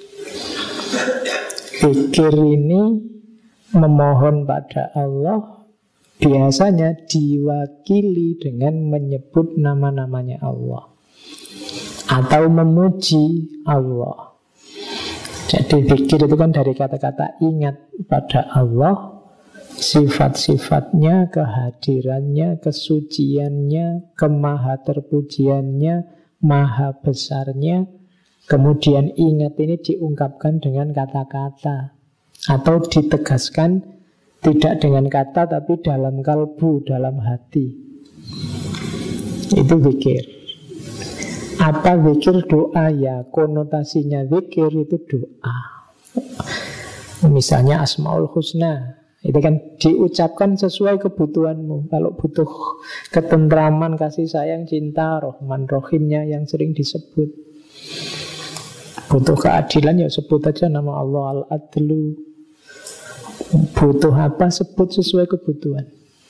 Zikir ini memohon pada Allah biasanya diwakili dengan menyebut nama-namanya Allah atau memuji Allah. Jadi zikir itu kan dari kata-kata ingat pada Allah, sifat-sifatnya, kehadirannya, kesuciannya, kemahaterpujiannya, maha besarnya. Kemudian ingat ini diungkapkan dengan kata-kata, atau ditegaskan tidak dengan kata tapi dalam kalbu, dalam hati. Itu zikir. Apa zikir? Doa ya. Konotasinya zikir itu doa. Misalnya Asmaul Husna, itu kan diucapkan sesuai kebutuhanmu. Kalau butuh ketentraman, kasih sayang, cinta, Rahman, Rahimnya yang sering disebut. Butuh keadilan ya sebut aja nama Allah Al-Adlu. Butuh apa, sebut sesuai kebutuhan.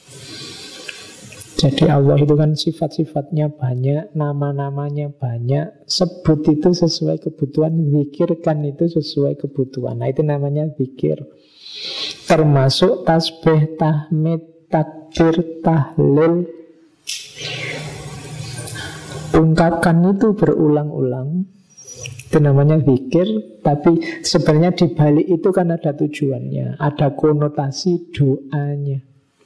Jadi Allah itu kan sifat-sifatnya banyak, nama-namanya banyak. Sebut itu sesuai kebutuhan, zikirkan itu sesuai kebutuhan. Nah, itu namanya zikir. Termasuk tasbih, tahmid, takbir, tahlil. Ungkapkan itu berulang-ulang. Itu namanya zikir. Tapi sebenarnya di balik itu kan ada tujuannya, ada konotasi doanya.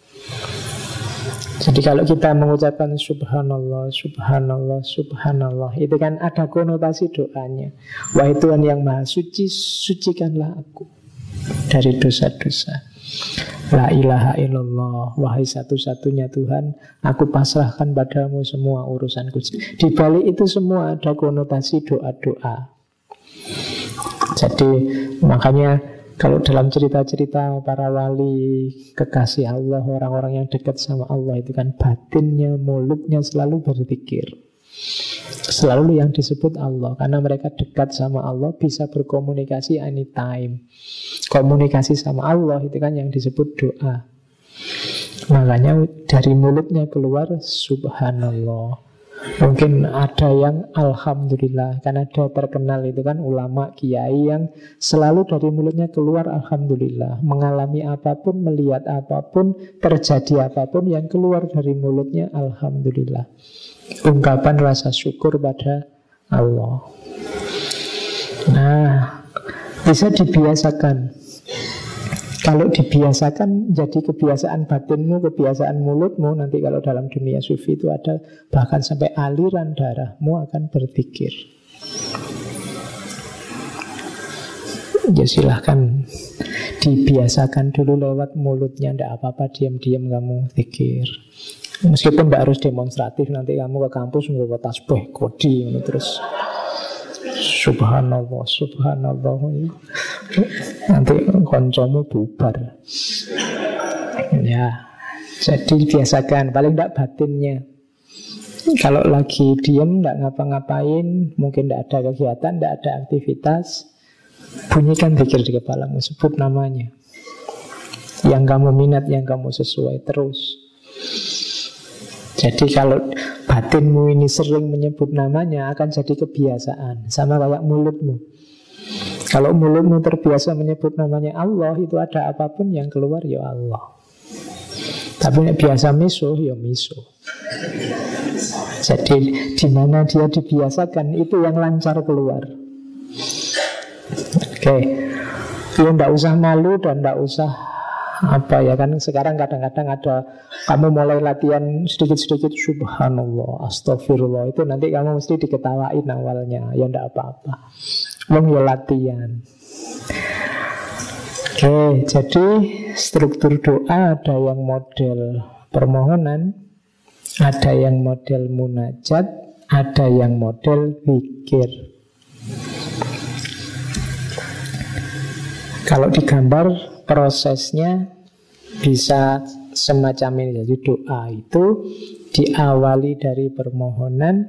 Jadi kalau kita mengucapkan subhanallah, subhanallah, subhanallah, itu kan ada konotasi doanya. Wahai Tuhan yang maha suci, sucikanlah aku dari dosa-dosa. La ilaha illallah, wahai satu-satunya Tuhan, aku pasrahkan padamu semua urusanku. Di balik itu semua ada konotasi doa-doa. Jadi makanya Kalau dalam cerita-cerita para wali, kekasih Allah, orang-orang yang dekat sama Allah, itu kan batinnya, mulutnya selalu berzikir. Selalu yang disebut Allah, karena mereka dekat sama Allah, bisa berkomunikasi anytime. Komunikasi sama Allah itu kan yang disebut doa. Makanya dari mulutnya keluar subhanallah. Mungkin ada yang alhamdulillah, kan ada terkenal itu kan ulama kiai yang selalu dari mulutnya keluar alhamdulillah. Mengalami apapun, melihat apapun, terjadi apapun, yang keluar dari mulutnya alhamdulillah. Ungkapan rasa syukur pada Allah. Nah, bisa dibiasakan. Kalau dibiasakan jadi kebiasaan batinmu, kebiasaan mulutmu, nanti kalau dalam dunia sufi itu ada bahkan sampai aliran darahmu akan berzikir. Ya silahkan dibiasakan dulu lewat mulutnya, tidak apa-apa, diam-diam kamu zikir. Meskipun tidak harus demonstratif, nanti kamu ke kampus nggak tasbih, kodi, terus subhanallah, subhanallah. Nanti koncomu bubar. Ya, jadi biasakan, paling tidak batinnya. Kalau lagi diem, tidak ngapa-ngapain, mungkin tidak ada kegiatan, tidak ada aktivitas, bunyikan zikir di kepalamu, sebut namanya. Yang kamu minat, yang kamu sesuai terus. Jadi kalau batinmu ini sering menyebut namanya, akan jadi kebiasaan. Sama kayak mulutmu. Kalau mulutmu terbiasa menyebut namanya Allah, itu ada apapun yang keluar ya Allah. Tapi biasa miso, ya miso. Jadi di mana dia dibiasakan, itu yang lancar keluar. Oke. Ya tidak usah malu dan tidak usah apa ya, kan sekarang kadang-kadang ada kamu mulai latihan sedikit-sedikit subhanallah, astagfirullah, itu nanti kamu mesti diketawain awalnya. Ya tidak apa-apa, ya latihan. Oke, jadi struktur doa ada yang model permohonan, ada yang model munajat, ada yang model zikir. Kalau digambar prosesnya bisa semacam ini. Jadi doa itu diawali dari permohonan,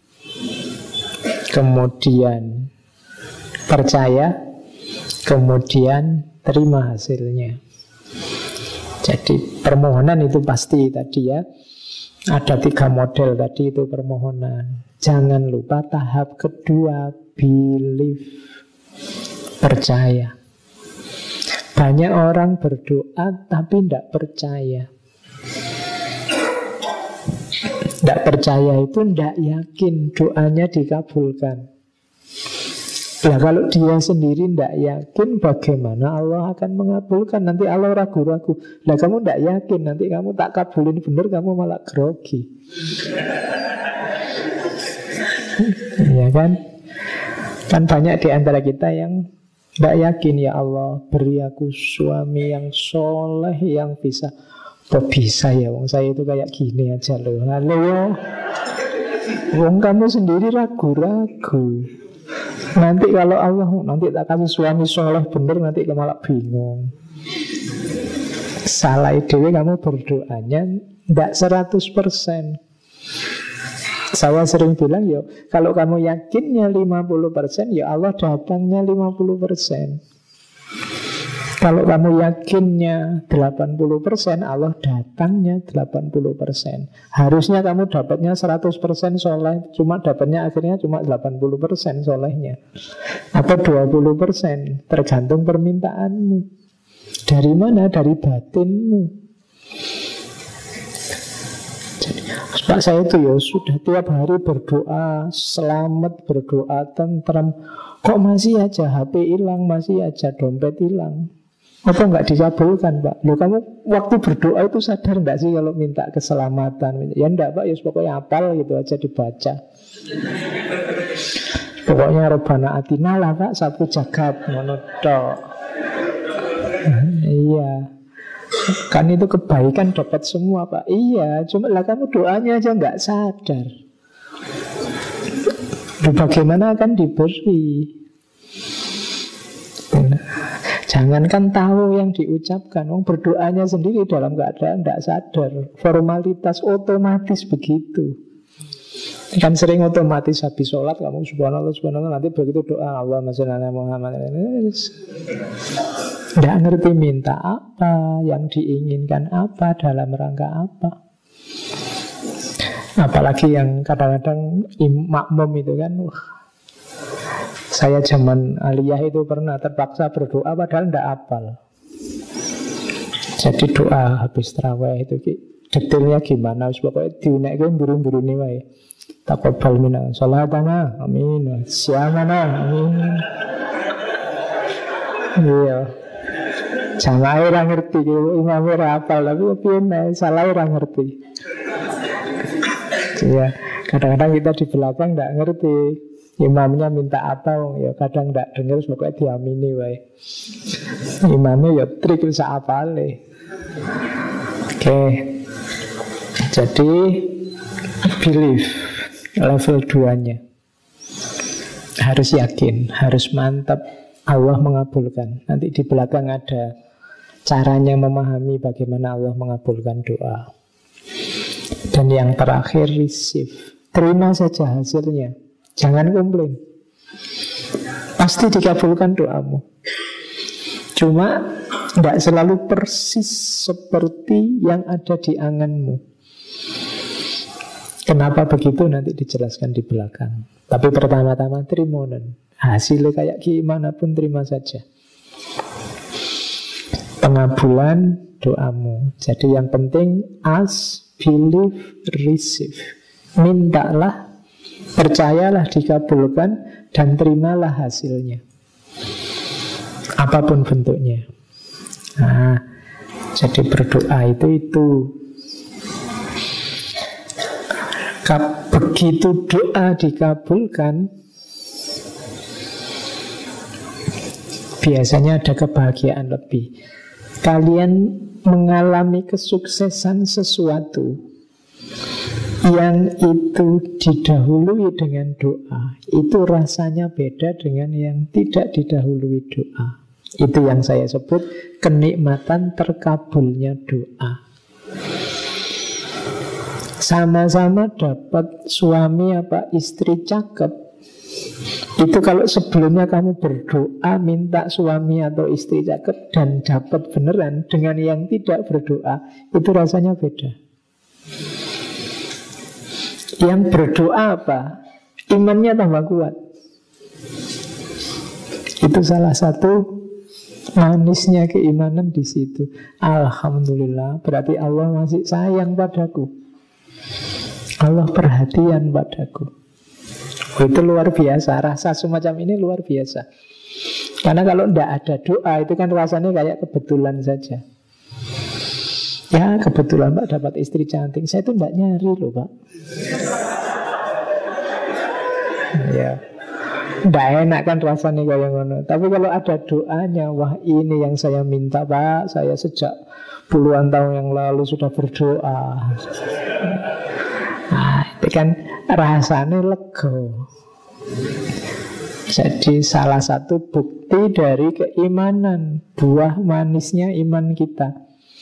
kemudian percaya, kemudian terima hasilnya. Jadi permohonan itu pasti tadi ya. Ada 3 model tadi itu permohonan. Jangan lupa tahap kedua, belief, percaya. Banyak orang berdoa tapi tidak percaya. Tidak percaya itu tidak yakin doanya dikabulkan. Nah kalau dia sendiri tidak yakin, bagaimana Allah akan mengabulkan? Nanti Allah ragu-ragu. Nah kamu tidak yakin, nanti kamu tak kabulin benar, kamu malah grogi. Ya kan? Kan banyak di antara kita yang tidak yakin, ya Allah beri aku suami yang soleh, yang bisa. Kok bisa ya, wong saya itu kayak gini aja loh. Halo, wong kamu sendiri ragu-ragu. Nanti kalau Allah nanti tak kasih suami soleh bener, nanti malah bingung. Salah dewe kamu berdoanya tidak 100%. Saya sering bilang ya, kalau kamu yakinnya 50%, ya Allah datangnya 50%. Kalau kamu yakinnya 80%, Allah datangnya 80%. Harusnya kamu dapatnya 100% soleh, cuma dapatnya akhirnya cuma 80% solehnya. Atau 20%, tergantung permintaanmu. Dari mana? Dari batinmu. Pak saya itu ya sudah tiap hari berdoa selamat, berdoa tentram, kok masih aja HP hilang, masih aja dompet hilang. Apa nggak dikabulkan Pak? Loh kamu waktu berdoa itu sadar nggak sih kalau minta keselamatan? Ya enggak Pak, ya pokoknya apal gitu aja dibaca. Pokoknya Rabbana Atina lah Pak, sapu jagat monotok. Iya. Kan itu kebaikan dapat semua Pak. Iya, cuma lah kamu doanya aja nggak sadar. Bagaimana akan diberi? Jangankan tahu yang diucapkan, berdoanya sendiri dalam keadaan tidak sadar. Formalitas otomatis begitu. Kan sering otomatis habis sholat kamu subhanallah, subhanallah, nanti begitu doa Allah Masalahnya Muhammad, tidak ngerti minta apa, yang diinginkan apa, dalam rangka apa. Apalagi yang kadang-kadang makmum itu kan, saya zaman aliyah itu pernah terpaksa berdoa padahal tidak hafal. Jadi doa habis tarawih itu detailnya gimana, pokoknya diunekin buru-buru nih wae. Taqabbal minna sholatana, amin. Siamana, amin. Iya. Jamaah ora ngerti, imam ora hafal, tapi piye salah ora ngerti. Iya, kadang-kadang kita di belakang tidak ngerti imamnya minta apa, ya kadang tidak dengar, pokoknya diamini wae. Imamnya ya trik bisa apale. Oke. Jadi belief level 2-nya harus yakin, harus mantap Allah mengabulkan. Nanti di belakang ada caranya memahami bagaimana Allah mengabulkan doa. Dan yang terakhir receive, terima saja hasilnya, jangan komplain. Pasti dikabulkan doamu. Cuma tidak selalu persis seperti yang ada di anganmu. Kenapa begitu nanti dijelaskan di belakang. Tapi pertama-tama terima, hasilnya kayak gimana pun terima saja. Pengabulan doamu. Jadi yang penting ask, believe, receive. Mintalah, percayalah dikabulkan, dan terimalah hasilnya, apapun bentuknya. Nah, jadi berdoa itu. Begitu doa dikabulkan, biasanya ada kebahagiaan lebih. Kalian mengalami kesuksesan sesuatu yang itu didahului dengan doa, itu rasanya beda dengan yang tidak didahului doa. Itu yang saya sebut kenikmatan terkabulnya doa. Sama-sama dapat suami apa istri cakep, itu kalau sebelumnya kamu berdoa minta suami atau istri cakep dan dapat beneran, dengan yang tidak berdoa, itu rasanya beda. Yang berdoa apa? Imannya tambah kuat. Itu salah satu manisnya keimanan di situ. Alhamdulillah, berarti Allah masih sayang padaku. Allah perhatian padaku. Itu luar biasa. Rasa semacam ini luar biasa. Karena kalau tidak ada doa, itu kan rasanya kayak kebetulan saja. Ya kebetulan Pak dapat istri cantik. Saya itu tidak nyari loh Pak. Ya, tidak enak kan rasanya kayak ngono. Tapi kalau ada doanya, wah ini yang saya minta Pak, saya sejak puluhan tahun yang lalu sudah berdoa. Nah, itu kan rasanya lega. Jadi salah satu bukti dari keimanan, buah manisnya iman kita.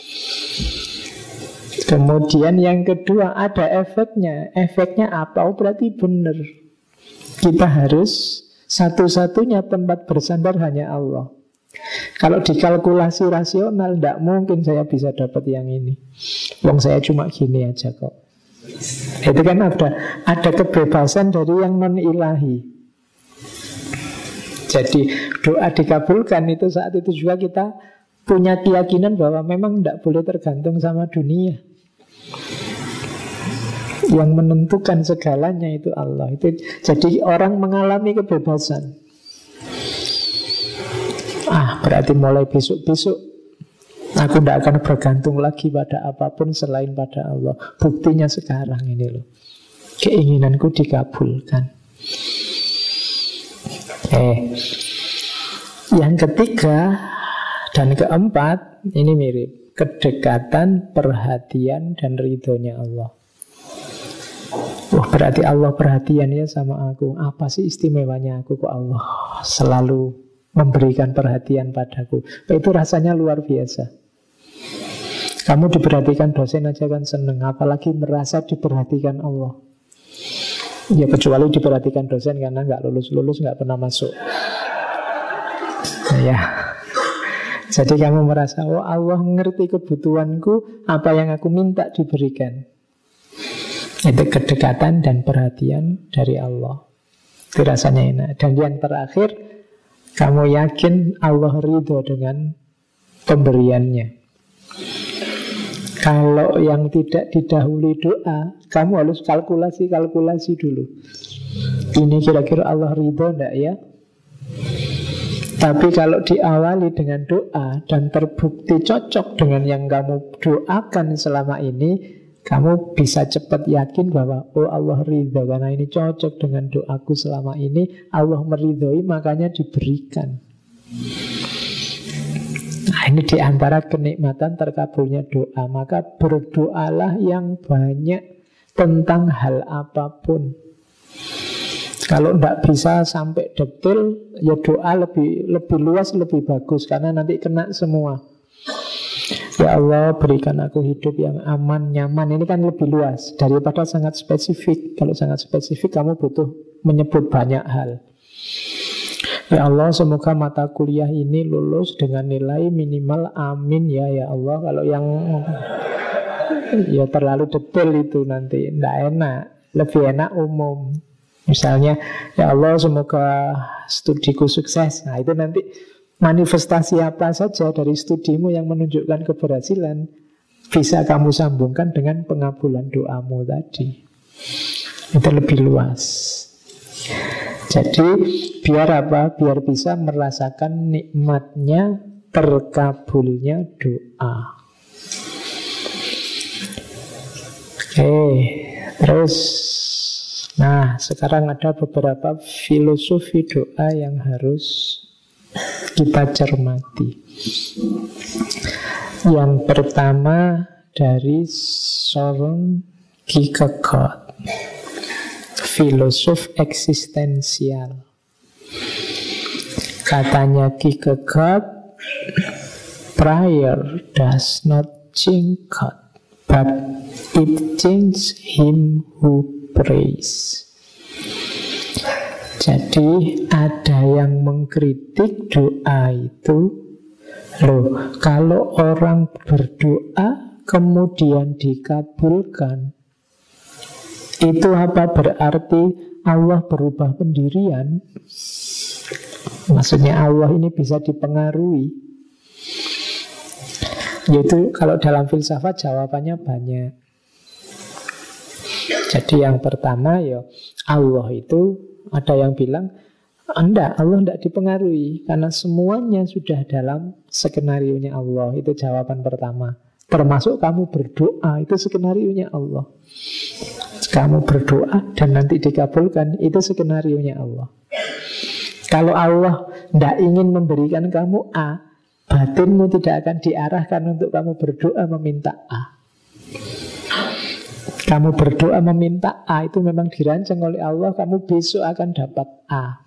Kemudian yang kedua ada efeknya. Efeknya apa? Oh, berarti benar. Kita harus satu-satunya tempat bersandar hanya Allah. Kalau dikalkulasi rasional, tidak mungkin saya bisa dapat yang ini. Wong saya cuma gini aja kok. Itu kan ada kebebasan dari yang non-ilahi. Jadi doa dikabulkan itu saat itu juga kita punya keyakinan bahwa memang tidak boleh tergantung sama dunia. Yang menentukan segalanya itu Allah. Itu jadi orang mengalami kebebasan. Berarti mulai besok-besok aku tidak akan bergantung lagi pada apapun selain pada Allah. Buktinya sekarang ini loh, keinginanku dikabulkan. Yang ketiga dan keempat ini mirip. Kedekatan, perhatian, dan ridhonya Allah. Wah, berarti Allah perhatian ya sama aku. Apa sih istimewanya aku kok Allah selalu memberikan perhatian padaku. Itu rasanya luar biasa. Kamu diperhatikan dosen aja kan seneng, apalagi merasa diperhatikan Allah. Ya kecuali diperhatikan dosen karena nggak lulus-lulus, nggak pernah masuk. Nah, ya. Jadi kamu merasa, oh Allah mengerti kebutuhanku, apa yang aku minta diberikan. Itu kedekatan dan perhatian dari Allah. Itu rasanya enak. Dan yang terakhir, kamu yakin Allah ridho dengan pemberiannya. Kalau yang tidak didahului doa, kamu harus kalkulasi dulu. Ini kira-kira Allah ridho enggak ya? Tapi kalau diawali dengan doa dan terbukti cocok dengan yang kamu doakan selama ini, kamu bisa cepat yakin bahwa oh Allah ridho karena ini cocok dengan doaku selama ini. Allah meridhoi, makanya diberikan. Nah, ini diantara kenikmatan terkabulnya doa. Maka berdoalah yang banyak tentang hal apapun. Kalau tidak bisa sampai detail, ya doa lebih luas, lebih bagus. Karena nanti kena semua. Ya Allah, berikan aku hidup yang aman, nyaman. Ini kan lebih luas daripada sangat spesifik. Kalau sangat spesifik, kamu butuh menyebut banyak hal. Ya Allah, semoga mata kuliah ini lulus dengan nilai minimal amin ya Allah. Kalau yang ya terlalu detail itu nanti tidak enak. Lebih enak umum. Misalnya, ya Allah semoga studiku sukses. Nah itu nanti manifestasi apa saja dari studimu yang menunjukkan keberhasilan bisa kamu sambungkan dengan pengabulan doamu tadi. Itu lebih luas. Jadi biar apa? Biar bisa merasakan nikmatnya terkabulnya doa. Oke, terus nah, sekarang ada beberapa filosofi doa yang harus kita cermati. Yang pertama dari Søren Kierkegaard, filosof eksistensial. Katanya Kierkegaard, prayer does not change God, but it changes him who praise. Jadi ada yang mengkritik doa itu, loh kalau orang berdoa kemudian dikabulkan, itu apa berarti Allah berubah pendirian? Maksudnya Allah ini bisa dipengaruhi. Yaitu kalau dalam filsafat jawabannya banyak. Jadi yang pertama ya Allah itu ada yang bilang enggak, Allah enggak dipengaruhi karena semuanya sudah dalam skenarionya Allah. Itu jawaban pertama. Termasuk kamu berdoa, itu skenarionya Allah. Kamu berdoa dan nanti dikabulkan, itu skenarionya Allah. Kalau Allah enggak ingin memberikan kamu A, batinmu tidak akan diarahkan untuk kamu berdoa meminta A. Kamu berdoa meminta A, itu memang dirancang oleh Allah, kamu besok akan dapat A.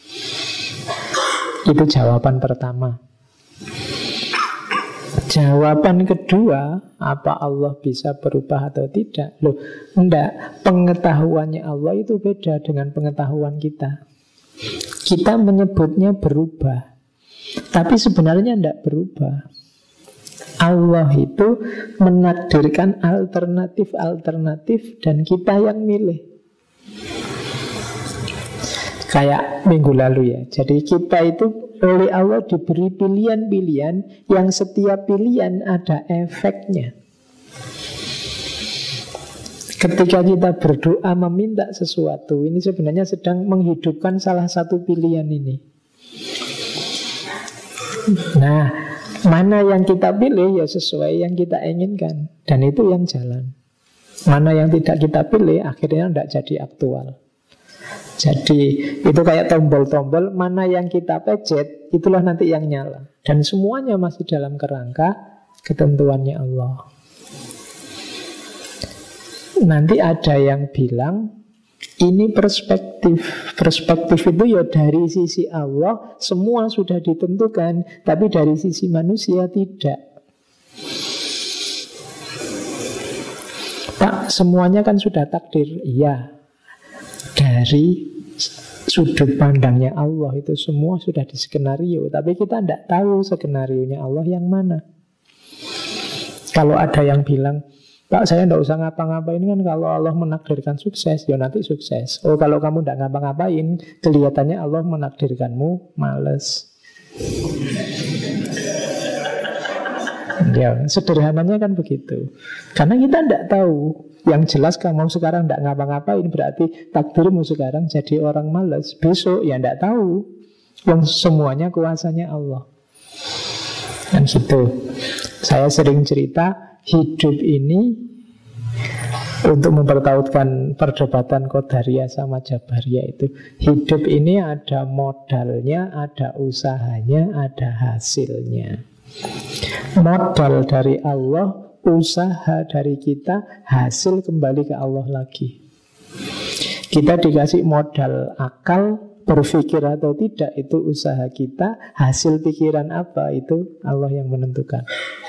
Itu jawaban pertama. Jawaban kedua, apa Allah bisa berubah atau tidak? Loh, enggak. Pengetahuannya Allah itu beda dengan pengetahuan kita. Kita menyebutnya berubah, tapi sebenarnya enggak berubah. Allah itu menakdirkan alternatif-alternatif dan kita yang milih. Kayak minggu lalu ya. Jadi kita itu oleh Allah diberi pilihan-pilihan yang setiap pilihan ada efeknya. Ketika kita berdoa meminta sesuatu, ini sebenarnya sedang menghidupkan salah satu pilihan ini. Nah, mana yang kita pilih ya sesuai yang kita inginkan. Dan itu yang jalan. Mana yang tidak kita pilih akhirnya tidak jadi aktual. Jadi itu kayak tombol-tombol, mana yang kita pencet itulah nanti yang nyala. Dan semuanya masih dalam kerangka ketentuannya Allah. Nanti ada yang bilang Ini perspektif. Perspektif itu ya dari sisi Allah semua sudah ditentukan, tapi dari sisi manusia tidak. Pak, semuanya kan sudah takdir. Iya, dari sudut pandangnya Allah itu semua sudah diskenario, tapi kita tidak tahu skenarionya Allah yang mana. Kalau ada yang bilang, Pak, saya tidak usah ngapa-ngapain, kan kalau Allah menakdirkan sukses, ya nanti sukses. Oh, kalau kamu tidak ngapa-ngapain, kelihatannya Allah menakdirkanmu males. Ya, sederhananya kan begitu. Karena kita tidak tahu. Yang jelas kamu sekarang tidak ngapa-ngapain, berarti takdirmu sekarang jadi orang malas. Besok ya tidak tahu. Yang semuanya kuasanya Allah. Dan gitu. Saya sering cerita, hidup ini untuk mempertautkan perdebatan Qadariyah sama Jabariyah itu, hidup ini ada modalnya, ada usahanya, ada hasilnya. Modal dari Allah, usaha dari kita, hasil kembali ke Allah lagi. Kita dikasih modal akal, berpikir atau tidak itu usaha kita, hasil pikiran apa itu Allah yang menentukan.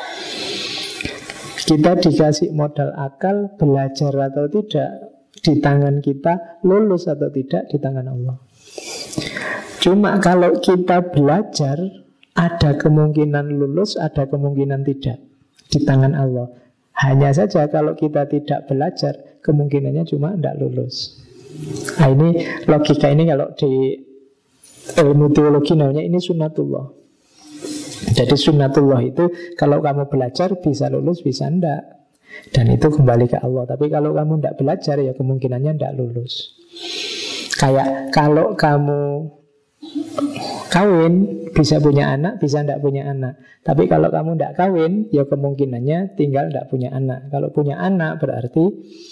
Kita dikasih modal akal, belajar atau tidak di tangan kita, lulus atau tidak di tangan Allah. Cuma kalau kita belajar, ada kemungkinan lulus, ada kemungkinan tidak di tangan Allah. Hanya saja kalau kita tidak belajar, kemungkinannya cuma tidak lulus. Nah, ini logika ini kalau di ilmu teologi namanya ini sunnatullah. Jadi sunnatullah itu kalau kamu belajar bisa lulus, bisa enggak. Dan itu kembali ke Allah. Tapi kalau kamu enggak belajar ya kemungkinannya enggak lulus. Kayak kalau kamu kawin bisa punya anak, bisa enggak punya anak. Tapi kalau kamu enggak kawin ya kemungkinannya tinggal enggak punya anak. Kalau punya anak berarti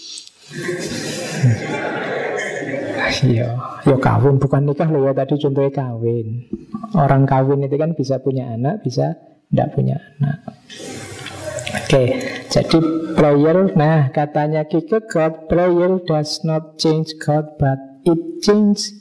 yo kawin, bukan nikah loh ya, tadi contohnya kawin. Orang kawin itu kan bisa punya anak, bisa tidak punya anak. Oke, jadi prayer, nah katanya Kierkegaard, prayer does not change God, but it changes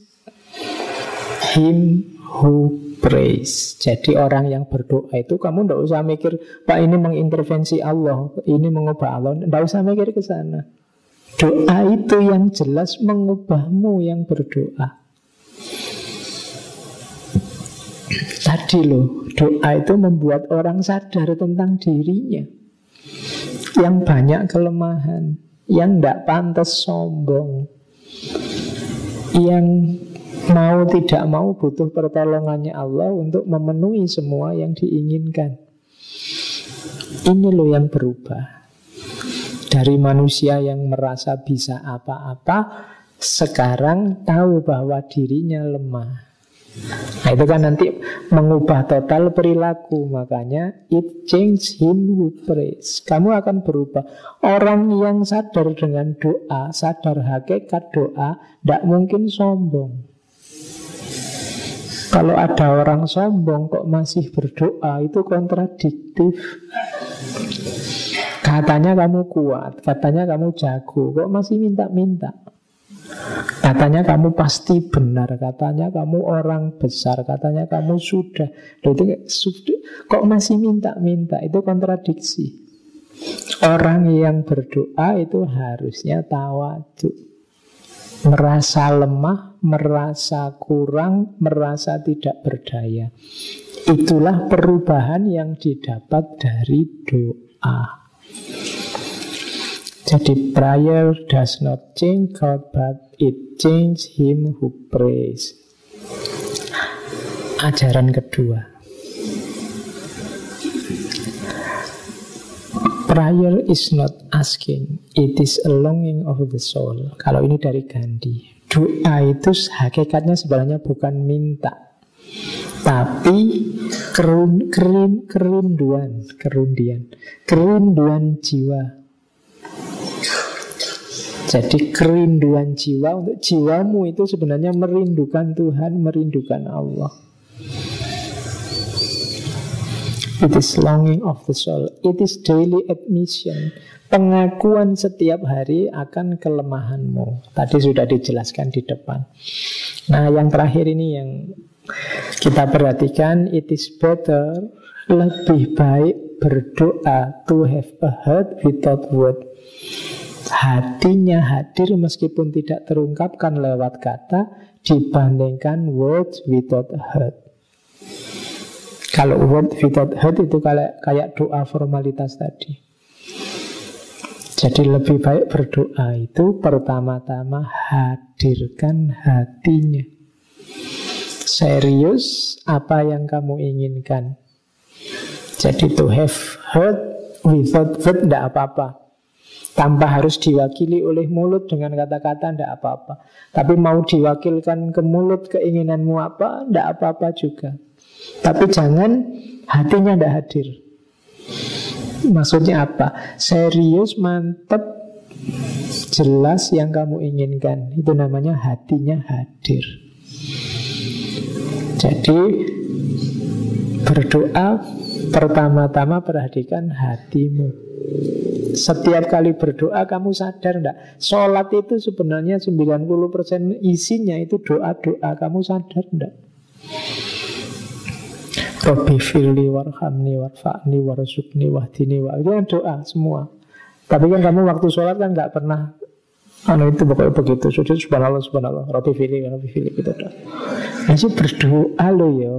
him who prays. Jadi orang yang berdoa itu kamu tidak usah mikir, Pak ini mengintervensi Allah, ini mengubah Allah, tidak usah mikir ke sana. Doa itu yang jelas mengubahmu yang berdoa. Tadi loh, doa itu membuat orang sadar tentang dirinya, yang banyak kelemahan, yang tidak pantas sombong, yang mau tidak mau butuh pertolongannya Allah untuk memenuhi semua yang diinginkan. Ini loh yang berubah. Dari manusia yang merasa bisa apa-apa, sekarang tahu bahwa dirinya lemah. Nah itu kan nanti mengubah total perilaku. Makanya it change him who prays. Kamu akan berubah. Orang yang sadar dengan doa, sadar hakikat doa, tidak mungkin sombong. Kalau ada orang sombong kok masih berdoa, itu kontradiktif. Katanya kamu kuat, katanya kamu jago, kok masih minta-minta. Katanya kamu pasti benar, katanya kamu orang besar, katanya kamu sudah. Kok masih minta-minta, itu kontradiksi. Orang yang berdoa itu harusnya tawadhu, merasa lemah, merasa kurang, merasa tidak berdaya. Itulah perubahan yang didapat dari doa. Jadi prayer does not change God, but it changes him who prays. Ajaran kedua, prayer is not asking, it is a longing of the soul. Kalau ini dari Gandhi, doa itu hakikatnya sebenarnya bukan minta, tapi kerinduan jiwa. Jadi kerinduan jiwa, untuk jiwamu itu sebenarnya merindukan Tuhan, merindukan Allah. It is longing of the soul. It is daily admission. Pengakuan setiap hari akan kelemahanmu. Tadi sudah dijelaskan di depan. Nah, yang terakhir ini yang kita perhatikan. It is better, lebih baik berdoa to have a heart without word. Hatinya hadir meskipun tidak terungkapkan lewat kata, dibandingkan words without a heart. Kalau word without heart itu kayak doa formalitas tadi. Jadi lebih baik berdoa itu pertama-tama hadirkan hatinya. Serius apa yang kamu inginkan. Jadi to have heart without word tidak apa-apa. Tanpa harus diwakili oleh mulut dengan kata-kata tidak apa-apa. Tapi mau diwakilkan ke mulut keinginanmu apa, tidak apa-apa juga. Tapi jangan hatinya tidak hadir. Maksudnya apa? Serius, mantap, jelas yang kamu inginkan. Itu namanya hatinya hadir. Jadi berdoa pertama-tama perhatikan hatimu. Setiap kali berdoa kamu sadar enggak? Sholat itu sebenarnya 90% isinya itu doa-doa. Kamu sadar enggak? Rabbi firli warhamni warfa'ni warzukni wahdini wa. Itu kan doa semua. Tapi kan kamu waktu sholat kan enggak pernah itu pokoknya begitu. Sujud subhanallah subhanallah. Rabbi firli gitu doa. Ini berdoa loh ya.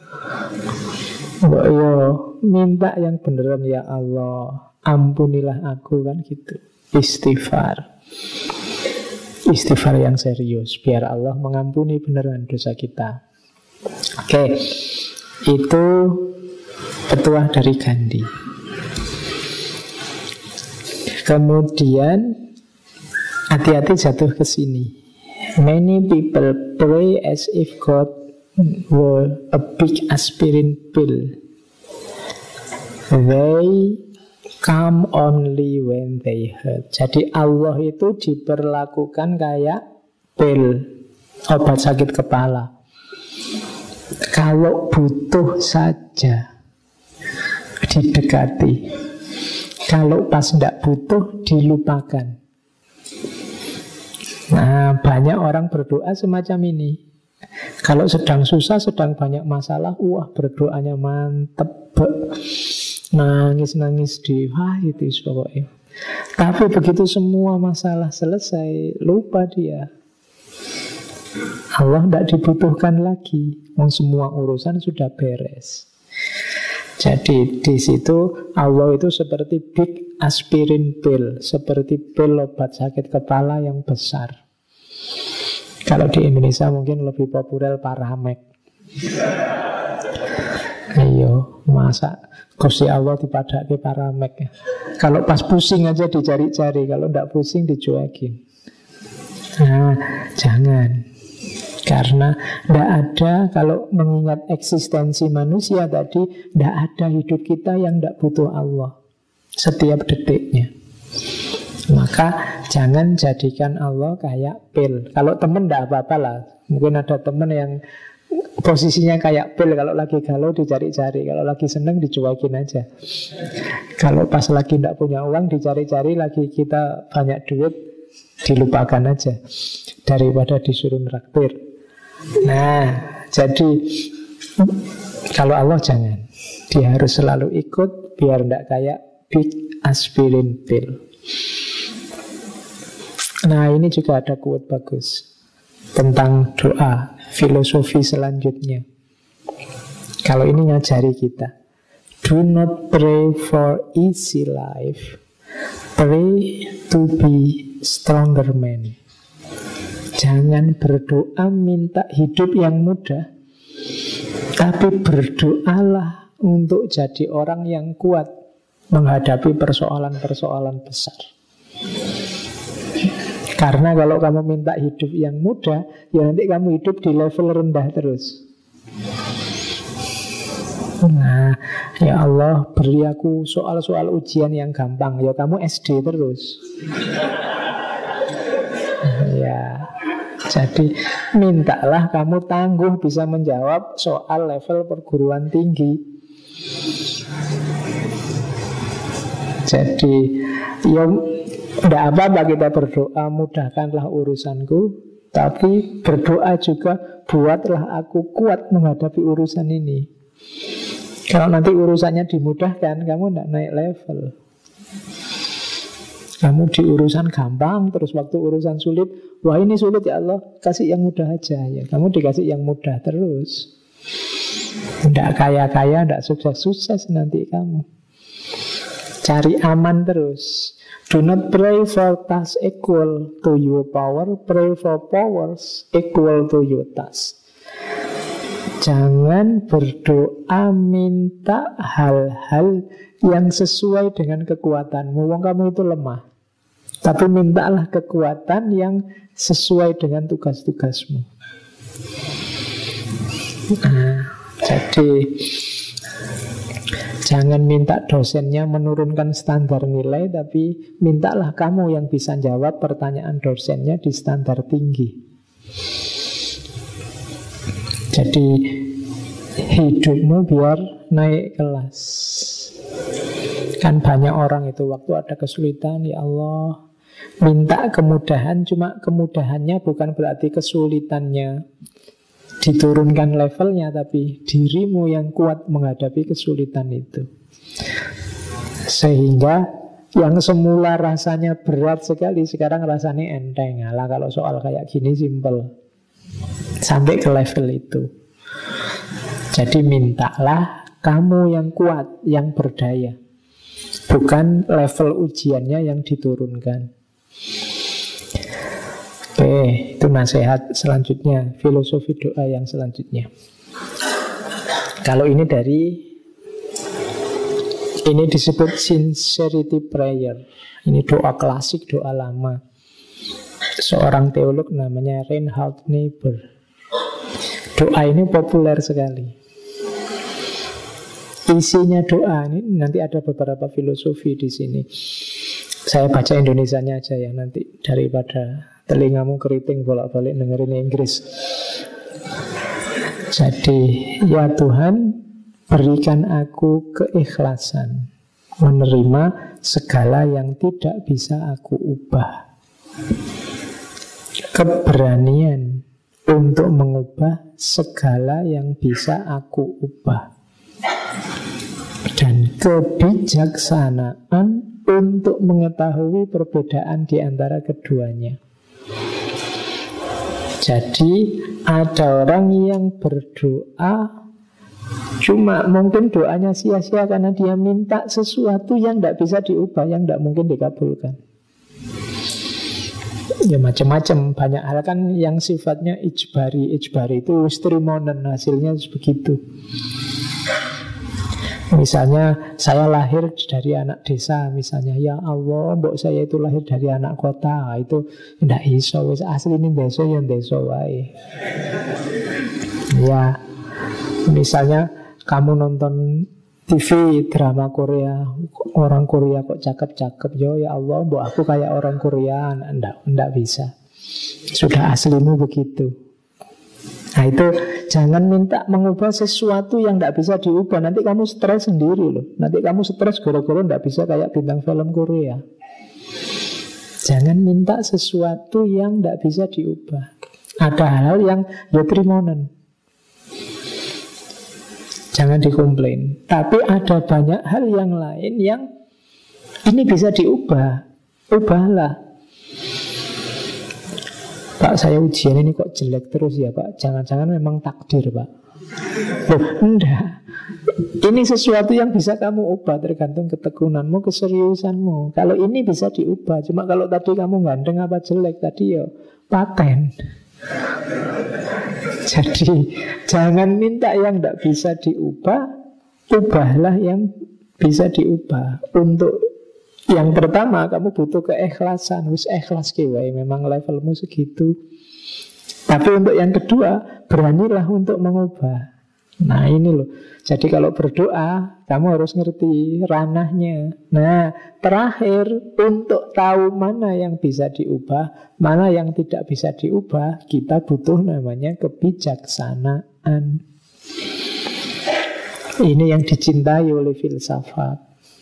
Yo, minta yang beneran ya Allah. Ampunilah aku kan gitu. Istighfar. Istighfar yang serius biar Allah mengampuni beneran dosa kita. Oke. Itu petuah dari Gandhi. Kemudian hati-hati jatuh ke sini. Many people pray as if God were a big aspirin pill. They come only when they hurt. Jadi Allah itu diperlakukan kayak pil, obat sakit kepala. Kalau butuh saja didekati. Kalau pas tidak butuh dilupakan. Nah, banyak orang berdoa semacam ini. Kalau sedang susah, sedang banyak masalah, wah berdoanya mantep, nangis-nangis di itu pokoknya. Tapi begitu semua masalah selesai, lupa dia. Allah tidak dibutuhkan lagi. Semua urusan sudah beres. Jadi di situ Allah itu seperti big aspirin pill, seperti pil obat sakit kepala yang besar. Kalau di Indonesia mungkin lebih populer Paramek. Ayo, masa Gusti Allah dipadake Paramek. Kalau pas pusing aja dicari-cari, kalau tidak pusing dicuekin. Nah, jangan. Karena tidak ada, kalau mengingat eksistensi manusia tadi, tidak ada hidup kita yang tidak butuh Allah setiap detiknya. Maka jangan jadikan Allah kayak pil. Kalau teman tidak apa-apa lah. Mungkin ada teman yang posisinya kayak pil. Kalau lagi galau dicari-cari, kalau lagi seneng dicuekin aja. Kalau pas lagi tidak punya uang dicari-cari, lagi kita banyak duit dilupakan aja daripada disuruh nraktir. Nah, jadi kalau Allah jangan. Dia harus selalu ikut biar tidak kayak big aspirin pill. Nah, ini juga ada quote bagus tentang doa, filosofi selanjutnya. Kalau ini ngajari kita, do not pray for easy life, pray to be stronger man. Jangan berdoa minta hidup yang mudah, tapi berdoalah untuk jadi orang yang kuat menghadapi persoalan-persoalan besar. Karena kalau kamu minta hidup yang mudah, ya nanti kamu hidup di level rendah terus. Nah, ya Allah beri aku soal-soal ujian yang gampang. Ya kamu SD terus. Ya, jadi mintalah kamu tangguh bisa menjawab soal level perguruan tinggi. Jadi ya tidak apa-apa kita berdoa, mudahkanlah urusanku, tapi berdoa juga buatlah aku kuat menghadapi urusan ini. Kalau nanti urusannya dimudahkan, kamu tidak naik level. Kamu di urusan gampang, terus waktu urusan sulit, wah ini sulit ya Allah, kasih yang mudah aja. Ya, kamu dikasih yang mudah terus. Tidak kaya-kaya, tidak sukses-sukses nanti kamu. Cari aman terus. Do not pray for task equal to your power, pray for powers equal to your task. Jangan berdoa minta hal-hal yang sesuai dengan kekuatanmu. Wong kamu itu lemah. Tapi mintalah kekuatan yang sesuai dengan tugas-tugasmu. Jadi jangan minta dosennya menurunkan standar nilai, tapi mintalah kamu yang bisa jawab pertanyaan dosennya di standar tinggi. Jadi hidupmu biar naik kelas. Kan banyak orang itu waktu ada kesulitan, ya Allah minta kemudahan, cuma kemudahannya bukan berarti kesulitannya diturunkan levelnya, tapi dirimu yang kuat menghadapi kesulitan itu. Sehingga yang semula rasanya berat sekali sekarang rasanya enteng. Alah, kalau soal kayak gini simple. Sampai ke level itu. Jadi mintalah kamu yang kuat, yang berdaya, bukan level ujiannya yang diturunkan. Oke, itu nasihat selanjutnya, filosofi doa yang selanjutnya. Kalau ini disebut sincerity prayer. Ini doa klasik, doa lama. Seorang teolog namanya Reinhard Niebuhr. Doa ini populer sekali. Isinya doa ini nanti ada beberapa filosofi di sini. Saya baca Indonesianya aja ya nanti, daripada telingamu keriting bolak-balik dengerin Inggris. Jadi, ya Tuhan, berikan aku keikhlasan menerima segala yang tidak bisa aku ubah, keberanian untuk mengubah segala yang bisa aku ubah, dan kebijaksanaan untuk mengetahui perbedaan di antara keduanya. Jadi ada orang yang berdoa cuma mungkin doanya sia-sia karena dia minta sesuatu yang tidak bisa diubah, yang tidak mungkin dikabulkan. Ya macam-macam, banyak hal kan yang sifatnya ijbari. Ijbari itu trimonen, hasilnya begitu. Misalnya saya lahir dari anak desa, misalnya ya Allah, mbok saya itu lahir dari anak kota, itu ndak iso, wis asli ini desa ya desa wae. Ya, misalnya kamu nonton TV drama Korea, orang Korea kok cakep-cakep, yo ya Allah, mbok aku kayak orang Korea, ndak bisa. Sudah aslimu begitu. Nah itu jangan minta mengubah sesuatu yang tidak bisa diubah. Nanti kamu stres sendiri loh. Nanti kamu stres gara-gara tidak bisa kayak bintang film Korea. Jangan minta sesuatu yang tidak bisa diubah. Ada hal yang ya trimonen, jangan dikomplain. Tapi ada banyak hal yang lain yang ini bisa diubah. Ubahlah. Pak, saya ujian ini kok jelek terus ya Pak. Jangan-jangan memang takdir Pak. Loh, enggak. Ini sesuatu yang bisa kamu ubah, tergantung ketekunanmu, keseriusanmu. Kalau ini bisa diubah. Cuma kalau tadi kamu ganteng apa jelek, tadi ya paten. Jadi jangan minta yang tidak bisa diubah, ubahlah yang bisa diubah. Untuk yang pertama, kamu butuh keikhlasan. Wis ikhlas kiwai, memang levelmu segitu. Tapi untuk yang kedua, beranilah untuk mengubah. Nah ini loh. Jadi kalau berdoa, kamu harus ngerti ranahnya. Nah terakhir, untuk tahu mana yang bisa diubah, mana yang tidak bisa diubah, kita butuh namanya kebijaksanaan. Ini yang dicintai oleh filsafat.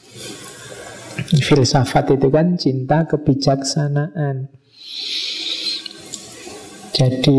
Filsafat itu kan cinta kebijaksanaan. Jadi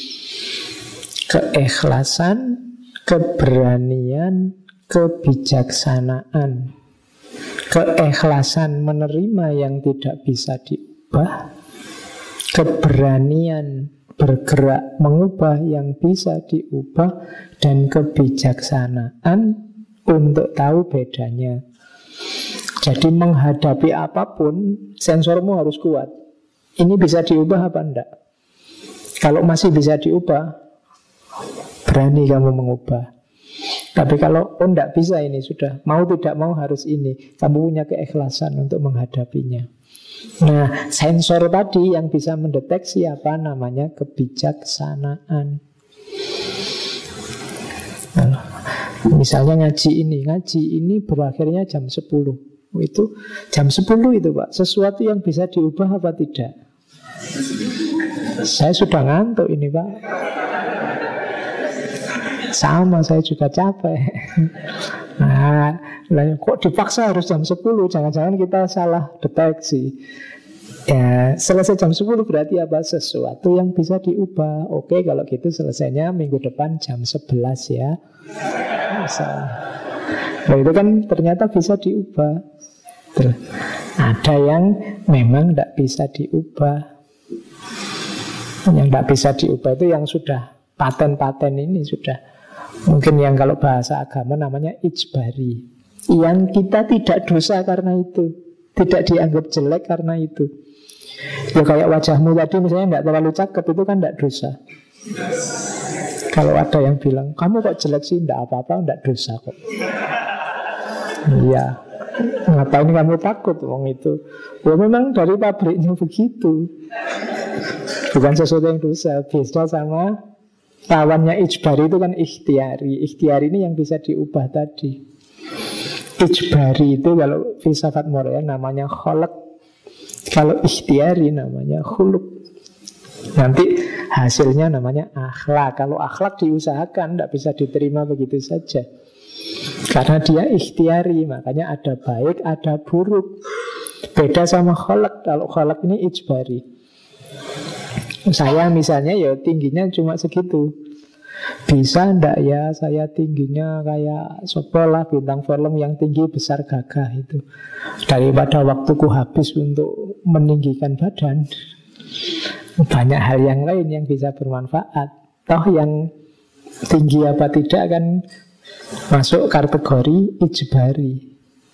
keikhlasan, keberanian, kebijaksanaan. Keikhlasan menerima yang tidak bisa diubah, keberanian bergerak mengubah yang bisa diubah, dan kebijaksanaan untuk tahu bedanya. Jadi menghadapi apapun, sensormu harus kuat. Ini bisa diubah apa enggak? Kalau masih bisa diubah, berani kamu mengubah. Tapi kalau enggak bisa, ini sudah mau tidak mau harus ini, kamu punya keikhlasan untuk menghadapinya. Nah, sensor tadi yang bisa mendeteksi apa namanya kebijaksanaan. Nah, misalnya ngaji ini berakhirnya jam 10. Itu jam 10 itu Pak, sesuatu yang bisa diubah apa tidak? Saya sudah ngantuk ini Pak. Sama, saya juga capek. Nah, kok dipaksa harus jam 10? Jangan-jangan kita salah deteksi. Ya, selesai jam 10 berarti apa? Sesuatu yang bisa diubah. Oke, kalau gitu selesainya minggu depan jam 11 ya. Misalnya. Nah, itu kan ternyata bisa diubah. Terus, ada yang memang tidak bisa diubah. Yang tidak bisa diubah itu yang sudah paten-paten ini sudah. Mungkin yang kalau bahasa agama namanya ijbari. Yang kita tidak dosa karena itu, tidak dianggap jelek karena itu. Ya kayak wajahmu tadi misalnya tidak terlalu cakep, itu kan tidak dosa. Kalau ada yang bilang, kamu kok jelek sih, tidak apa-apa, tidak dosa kok. Iya, ngapain kamu takut wong itu? Ya memang dari pabriknya begitu. Bukan sesuatu yang dosa. Beda sama lawannya ijbari itu kan ikhtiari. Ikhtiari ini yang bisa diubah tadi. Ijbari itu kalau filsafat moral namanya kholak. Kalau ikhtiari namanya khuluk. Nanti hasilnya namanya akhlak. Kalau akhlak diusahakan, tidak bisa diterima begitu saja. Karena dia ikhtiari, makanya ada baik, ada buruk. Beda sama kholak. Kalau kholak ini ijbari. Saya misalnya ya tingginya cuma segitu. Bisa ndak ya saya tingginya kayak sekolah bintang film yang tinggi besar gagah itu. Daripada waktuku habis untuk meninggikan badan, banyak hal yang lain yang bisa bermanfaat. Toh yang tinggi apa tidak kan masuk kategori ijbari.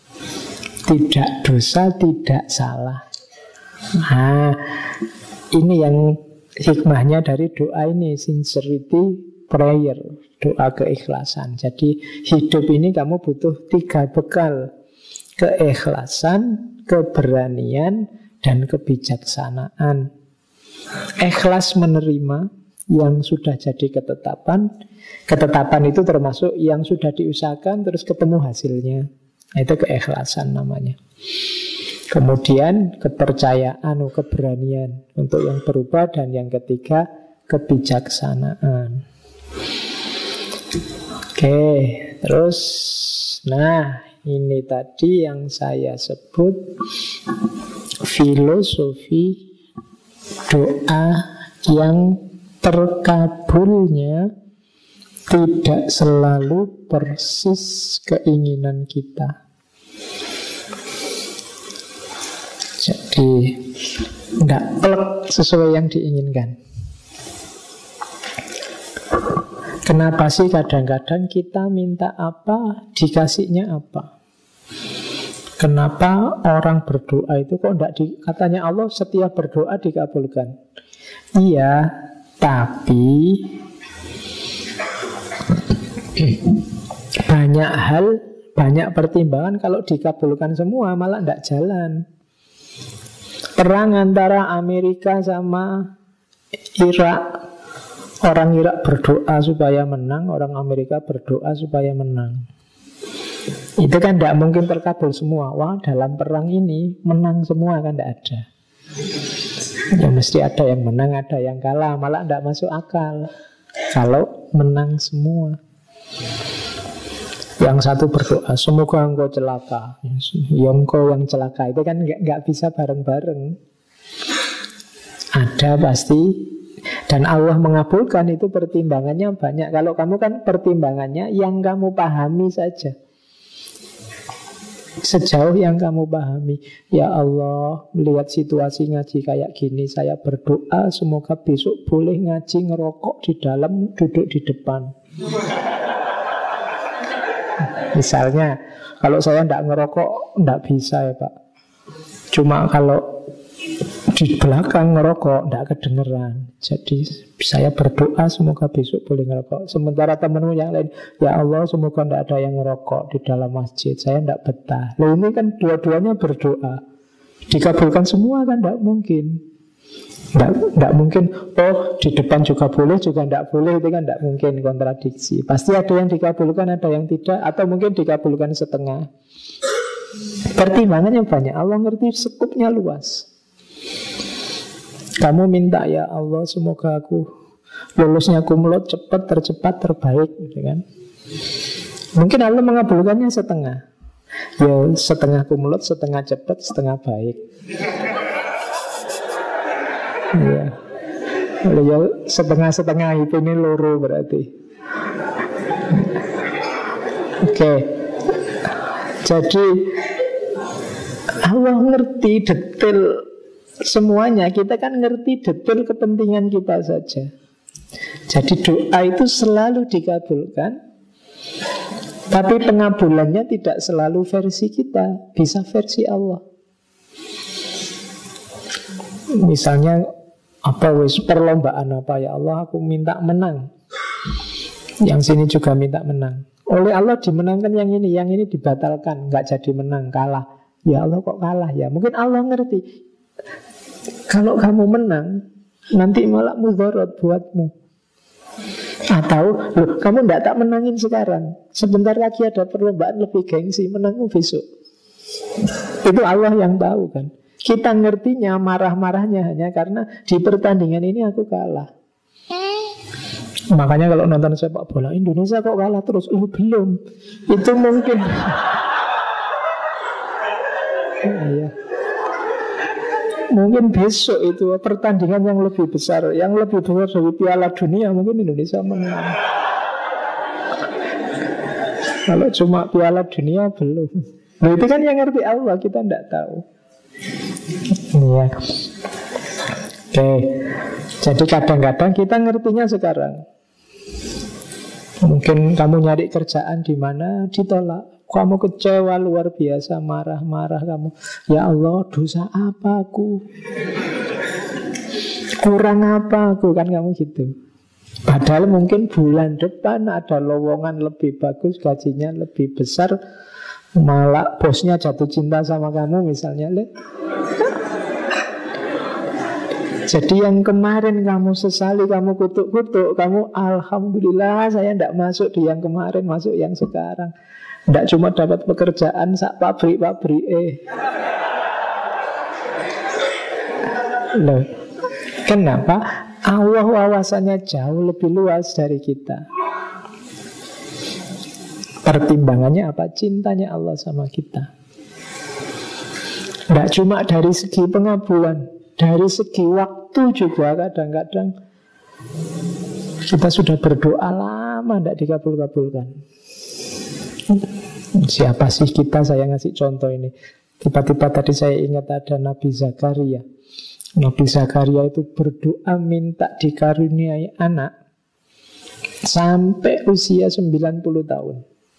Tidak dosa, tidak salah. Nah, ini yang hikmahnya dari doa ini, sincerity prayer, doa keikhlasan. Jadi hidup ini kamu butuh 3 bekal: keikhlasan, keberanian, dan kebijaksanaan. Ikhlas menerima yang sudah jadi ketetapan. Ketetapan itu termasuk yang sudah diusahakan terus ketemu hasilnya. Itu keikhlasan namanya. Kemudian kepercayaan, keberanian untuk yang berubah. Dan yang ketiga kebijaksanaan. Oke, terus nah ini tadi yang saya sebut filosofi doa yang terkabulnya tidak selalu persis keinginan kita. Jadi tidak plek sesuai yang diinginkan. Kenapa sih kadang-kadang kita minta apa, dikasihnya apa? Kenapa orang berdoa itu kok tidak katanya Allah setiap berdoa dikabulkan? Iya, tapi banyak hal, banyak pertimbangan. Kalau dikabulkan semua malah tidak jalan. Perang antara Amerika sama Irak, orang Irak berdoa supaya menang, orang Amerika berdoa supaya menang. Itu kan tidak mungkin terkabul semua. Wah, dalam perang ini menang semua kan tidak ada. Ya mesti ada yang menang, ada yang kalah. Malah tidak masuk akal kalau menang semua. Yang satu berdoa, semoga engkau celaka. Ya engkau yang celaka. Itu kan nggak bisa bareng-bareng. Ada pasti. Dan Allah mengabulkan, itu pertimbangannya banyak. Kalau kamu kan pertimbangannya yang kamu pahami saja. Sejauh yang kamu pahami. Ya Allah, melihat situasi ngaji kayak gini, saya berdoa semoga besok boleh ngaji ngerokok di dalam, duduk di depan. Misalnya, kalau saya tidak ngerokok, tidak bisa ya Pak. Cuma kalau di belakang ngerokok, tidak kedengeran. Jadi saya berdoa semoga besok boleh ngerokok. Sementara temanmu yang lain, ya Allah semoga tidak ada yang ngerokok di dalam masjid. Saya tidak betah. Loh ini kan dua-duanya berdoa. Dikabulkan semua kan tidak mungkin. Tidak mungkin, oh di depan juga boleh, juga tidak boleh. Itu kan tidak mungkin, kontradiksi. Pasti ada yang dikabulkan, ada yang tidak. Atau mungkin dikabulkan setengah. Pertimbangannya banyak. Allah ngerti skupnya luas. Kamu minta, ya Allah semoga aku lulusnya kumlot cepat, tercepat, terbaik gitu kan. Mungkin Allah mengabulkannya setengah. Ya setengah kumlot, setengah cepat, setengah baik. Ya, ya setengah-setengah itu ini loro berarti. Oke. Jadi Allah ngerti detail semuanya. Kita kan ngerti detail kepentingan kita saja. Jadi doa itu selalu dikabulkan. Tapi pengabulannya tidak selalu versi kita, bisa versi Allah. Misalnya perlombaan apa, ya Allah aku minta menang, yang sini juga minta menang. Oleh Allah dimenangkan yang ini dibatalkan, nggak jadi menang, kalah. Ya Allah kok kalah ya? Mungkin Allah ngerti, kalau kamu menang nanti malah mudarat buatmu. Atau loh, kamu tidak tak menangin sekarang, sebentar lagi ada perlombaan lebih gengsi, menangmu besok. Itu Allah yang tahu kan. Kita ngertinya marah-marahnya hanya karena di pertandingan ini aku kalah. Makanya kalau nonton sepak bola Indonesia kok kalah terus? Belum. Itu mungkin. Iya. Mungkin besok itu pertandingan yang lebih besar, yang lebih besar dari Piala Dunia, mungkin Indonesia menang. Kalau cuma Piala Dunia belum. Nah itu kan yang ngerti Allah, kita tidak tahu. Ya. Oke. Jadi kadang-kadang kita ngertinya sekarang. Mungkin kamu nyari kerjaan di mana ditolak, kamu kecewa luar biasa, marah-marah kamu. Ya Allah, dosa apa aku? Kurang apa aku? Kan kamu gitu. Padahal mungkin bulan depan ada lowongan lebih bagus, gajinya lebih besar, malah bosnya jatuh cinta sama kamu misalnya. Jadi yang kemarin kamu sesali, kamu kutuk-kutuk, kamu alhamdulillah saya tidak masuk di yang kemarin, masuk yang sekarang. Tidak cuma dapat pekerjaan sak pabrik-pabrik. Loh, kenapa? Allah wawasannya jauh lebih luas dari kita. Pertimbangannya apa? Cintanya Allah sama kita. Tidak cuma dari segi pengabulan, dari segi waktu juga kadang-kadang kita sudah berdoa lama tidak dikabul-kabulkan. Siapa sih kita? Saya ngasih contoh ini. Tiba-tiba tadi saya ingat ada Nabi Zakaria. Nabi Zakaria itu berdoa minta dikaruniai anak sampai usia 90 tahun.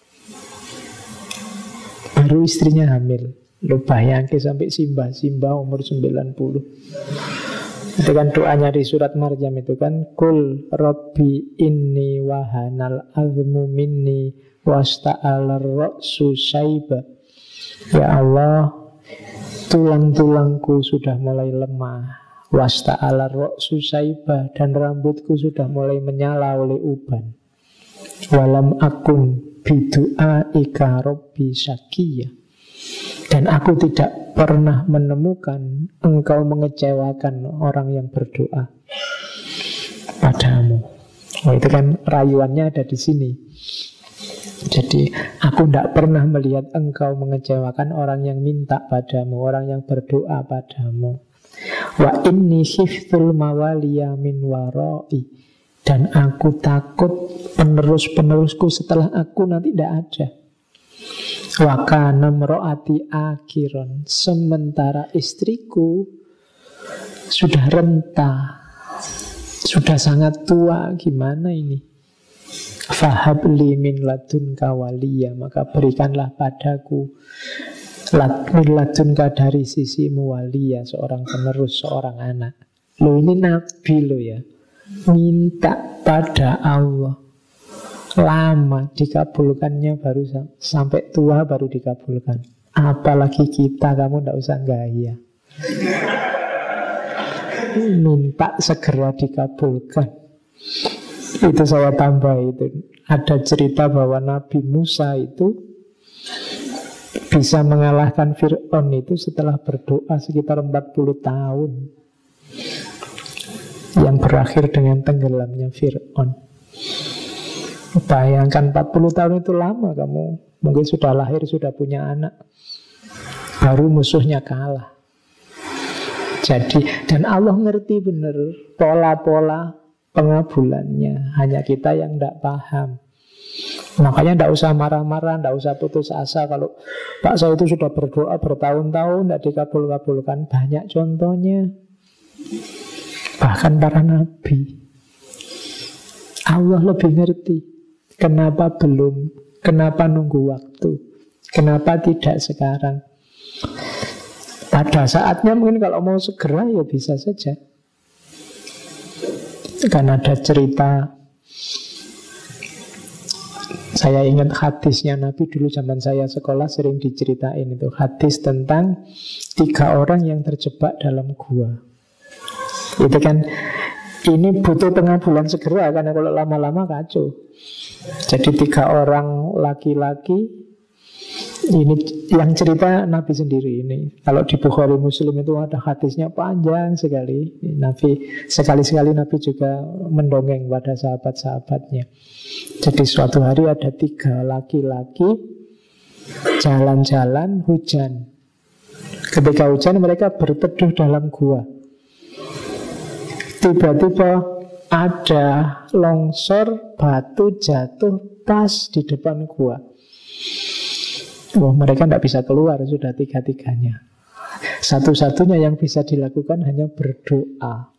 Baru istrinya hamil. Lu bayangke sampai Simba umur 90. Itu kan doanya di surat Maryam itu kan, Kul Rabbi inni wahanal azmu minni wasta'alar ra'su syaiba. Ya Allah, tulang-tulangku sudah mulai lemah, wasta'alar ra'su syaiba, dan rambutku sudah mulai menyala oleh uban. Walam akun bidu'aika Rabbi syakiyah, dan aku tidak pernah menemukan engkau mengecewakan orang yang berdoa padamu. Oh, itu kan rayuannya ada di sini. Jadi aku tidak pernah melihat engkau mengecewakan orang yang minta padamu, orang yang berdoa padamu. Wa inni khiftul mawaliya min warai, dan aku takut penerus-penerusku setelah aku nanti tidak ada. Wa kana mro'ati akhiron, sementara istriku sudah renta, sudah sangat tua. Gimana ini? Fahabli min ladunka waliya, maka berikanlah padaku min ladunka, dari sisimu, waliya, seorang penerus, seorang anak. Lo ini nabi lo ya, minta pada Allah, lama dikabulkannya, baru sampai tua baru dikabulkan. Apalagi kita, kamu tidak usah gaya, minta segera dikabulkan. Itu saya tambah itu. Ada cerita bahwa Nabi Musa itu bisa mengalahkan Fir'aun itu setelah berdoa sekitar 40 tahun, yang berakhir dengan tenggelamnya Fir'aun. Bayangkan 40 tahun itu lama. Kamu mungkin sudah lahir, sudah punya anak, baru musuhnya kalah. Jadi, dan Allah ngerti benar pola-pola pengabulannya, hanya kita yang tidak paham. Makanya tidak usah marah-marah, tidak usah putus asa. Kalau Pak saya itu sudah berdoa bertahun-tahun tidak dikabul-kabulkan, banyak contohnya. Bahkan para nabi. Allah lebih ngerti kenapa belum, kenapa nunggu waktu, kenapa tidak sekarang. Pada saatnya mungkin kalau mau segera ya bisa saja. Kan ada cerita, saya ingat hadisnya Nabi dulu zaman saya sekolah sering diceritain itu. Hadis tentang 3 orang yang terjebak dalam gua. Itu kan, ini butuh pengabulan segera, karena kalau lama-lama kacau. Jadi 3 orang laki-laki. Ini yang cerita Nabi sendiri ini. Kalau di Bukhari Muslim itu ada hadisnya panjang sekali. Nabi sekali-sekali Nabi juga mendongeng pada sahabat-sahabatnya. Jadi suatu hari ada 3 laki-laki jalan-jalan, hujan. Ketika hujan mereka berteduh dalam gua. Tiba-tiba ada longsor, batu jatuh pas di depan gua. Wah, mereka tidak bisa keluar, sudah 3-3-nya. Satu-satunya yang bisa dilakukan hanya berdoa.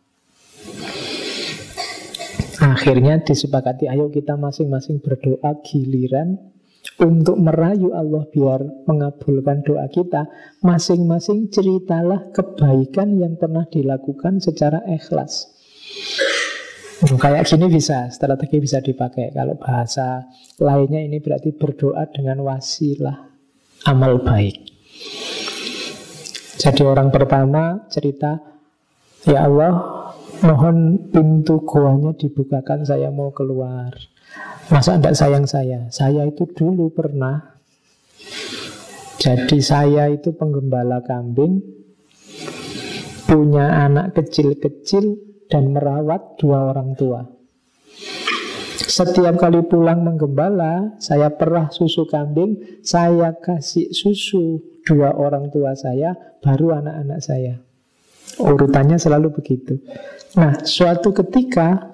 Akhirnya disepakati, ayo kita masing-masing berdoa giliran untuk merayu Allah biar mengabulkan doa kita. Masing-masing ceritalah kebaikan yang pernah dilakukan secara ikhlas. Kayak gini bisa, strategi bisa dipakai. Kalau bahasa lainnya ini berarti berdoa dengan wasilah amal baik. Jadi orang pertama cerita, ya Allah, mohon pintu goanya dibukakan, saya mau keluar. Masa tidak sayang saya? Saya itu dulu pernah. Jadi saya itu penggembala kambing, punya anak kecil-kecil dan merawat 2 orang tua. Setiap kali pulang menggembala, saya perah susu kambing, saya kasih susu 2 orang tua saya, baru anak-anak saya. Urutannya selalu begitu. Nah, suatu ketika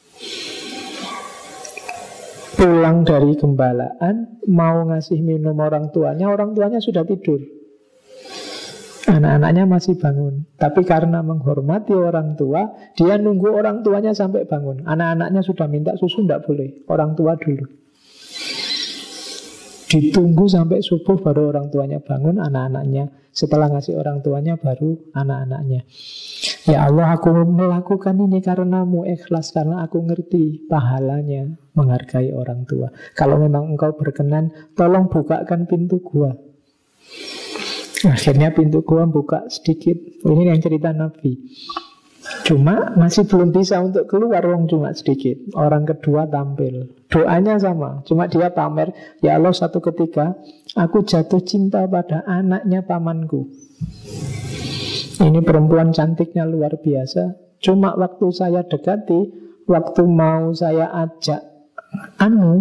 pulang dari gembalaan, mau ngasih minum orang tuanya sudah tidur. Anak-anaknya masih bangun. Tapi karena menghormati orang tua, dia nunggu orang tuanya sampai bangun. Anak-anaknya sudah minta susu, tidak boleh. Orang tua dulu. Ditunggu sampai subuh baru orang tuanya bangun, anak-anaknya. Setelah ngasih orang tuanya baru anak-anaknya. Ya Allah, aku melakukan ini karenamu, ikhlas, karena aku ngerti pahalanya menghargai orang tua. Kalau memang engkau berkenan, tolong bukakan pintu gua. Akhirnya pintu gua buka sedikit. Ini yang cerita Nabi. Cuma masih belum bisa untuk keluar, wong cuma sedikit. Orang kedua tampil. Doanya sama, cuma dia pamer, ya Allah, satu ketika aku jatuh cinta pada anaknya pamanku. Ini perempuan cantiknya luar biasa. Cuma waktu saya dekati, waktu mau saya ajak anu.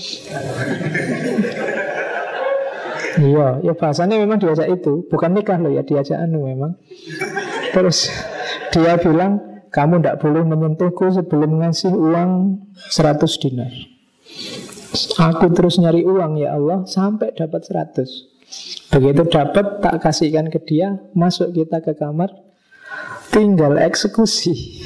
Iya, ya bahasanya memang diajak itu. Bukan nikah loh ya, diajak anu memang. Terus dia bilang, kamu tidak boleh menyentuhku sebelum ngasih uang 100 dinar. Aku terus nyari uang ya Allah sampai dapat 100. Begitu dapat, tak kasihkan ke dia. Masuk kita ke kamar, tinggal eksekusi.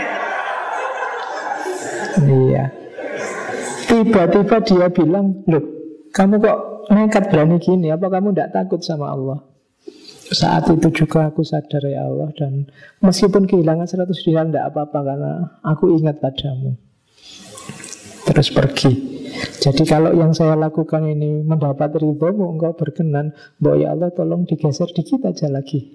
Iya. Tiba-tiba dia bilang, loh, kamu kok nekat berani gini? Apa kamu tidak takut sama Allah? Saat itu juga aku sadar ya Allah, dan meskipun kehilangan 100 dinar tidak apa-apa, karena aku ingat padamu. Terus pergi. Jadi kalau yang saya lakukan ini mendapat ridhomu, engkau berkenan, bahwa ya Allah tolong digeser dikit aja lagi.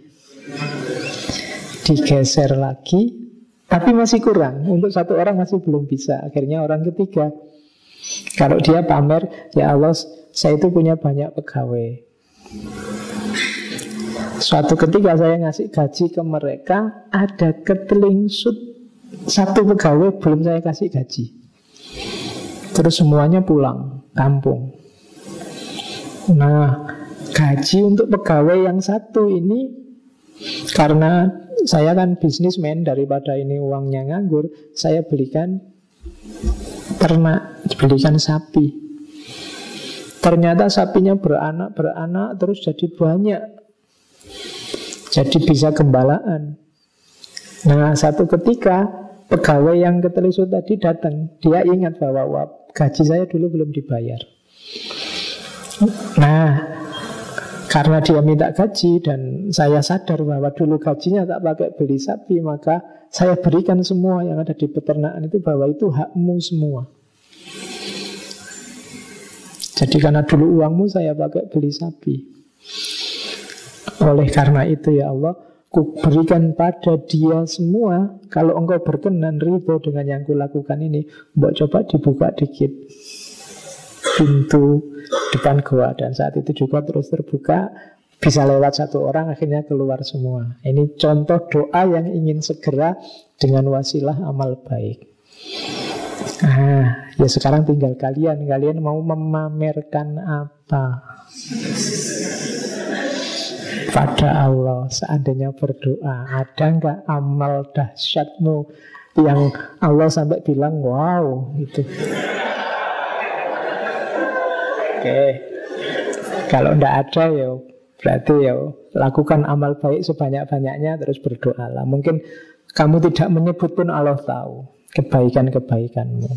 Digeser lagi, tapi masih kurang. Untuk satu orang masih belum bisa. Akhirnya orang ketiga, kalau dia pamer, ya Allah saya itu punya banyak pegawai. Suatu ketika saya ngasih gaji ke mereka, ada ketelingsut satu pegawai belum saya kasih gaji. Terus semuanya pulang kampung. Nah, gaji untuk pegawai yang satu ini, karena saya kan bisnismen, daripada ini uangnya nganggur, saya belikan ternak, belikan sapi. Ternyata sapinya beranak, terus jadi banyak. Jadi bisa gembalaan. Nah, satu ketika pegawai yang ketelisut tadi datang. Dia ingat bahwa wah, gaji saya dulu belum dibayar. Nah, karena dia minta gaji dan saya sadar bahwa dulu gajinya tak pakai beli sapi, maka saya berikan semua yang ada di peternakan itu, bahwa itu hakmu semua. Jadi karena dulu uangmu saya pakai beli sapi. Oleh karena itu ya Allah, ku berikan pada dia semua. Kalau engkau berkenan ridho dengan yang kulakukan ini, mbok coba dibuka dikit pintu depan goa. Dan saat itu juga terus terbuka, bisa lewat satu orang, akhirnya keluar semua. Ini contoh doa yang ingin segera dengan wasilah amal baik. Ya sekarang tinggal kalian mau memamerkan apa pada Allah seandainya berdoa? Ada nggak amal dahsyatmu yang Allah sampai bilang wow itu? Oke. Kalau nggak ada ya berarti ya lakukan amal baik sebanyak-banyaknya, terus berdoalah. Mungkin kamu tidak menyebut pun Allah tahu kebaikan-kebaikanmu.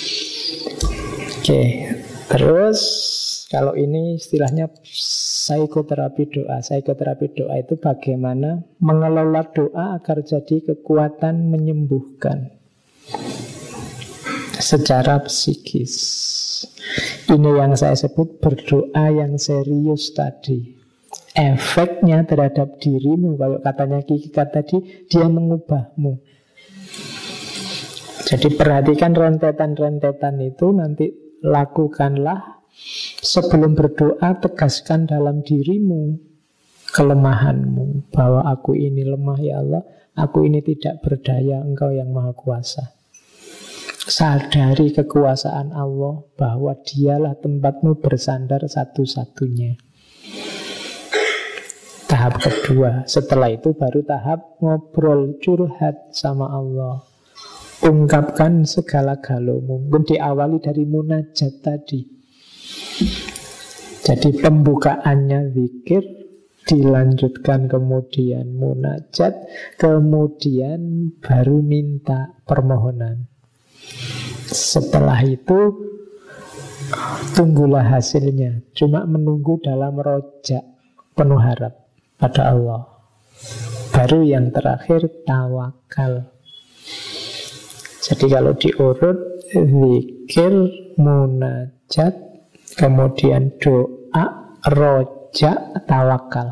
Oke, terus kalau ini istilahnya psikoterapi doa. Psikoterapi doa itu bagaimana mengelola doa agar jadi kekuatan menyembuhkan secara psikis. Ini yang saya sebut berdoa yang serius tadi. Efeknya terhadap dirimu, kalau katanya Kiki tadi, dia mengubahmu. Jadi perhatikan rentetan-rentetan itu, nanti lakukanlah. Sebelum berdoa, tegaskan dalam dirimu kelemahanmu, bahwa aku ini lemah ya Allah, aku ini tidak berdaya, Engkau yang Maha Kuasa. Sadari kekuasaan Allah, bahwa dialah tempatmu bersandar satu-satunya. Tahap kedua, setelah itu baru tahap ngobrol, curhat sama Allah. Ungkapkan segala galumu. Mungkin diawali dari munajat tadi. Jadi pembukaannya zikir, dilanjutkan kemudian munajat, kemudian baru minta permohonan. Setelah itu tunggulah hasilnya. Cuma menunggu dalam rojak, penuh harap pada Allah. Baru yang terakhir tawakal. Jadi kalau diurut, zikir, munajat, kemudian doa, rojak, tawakal.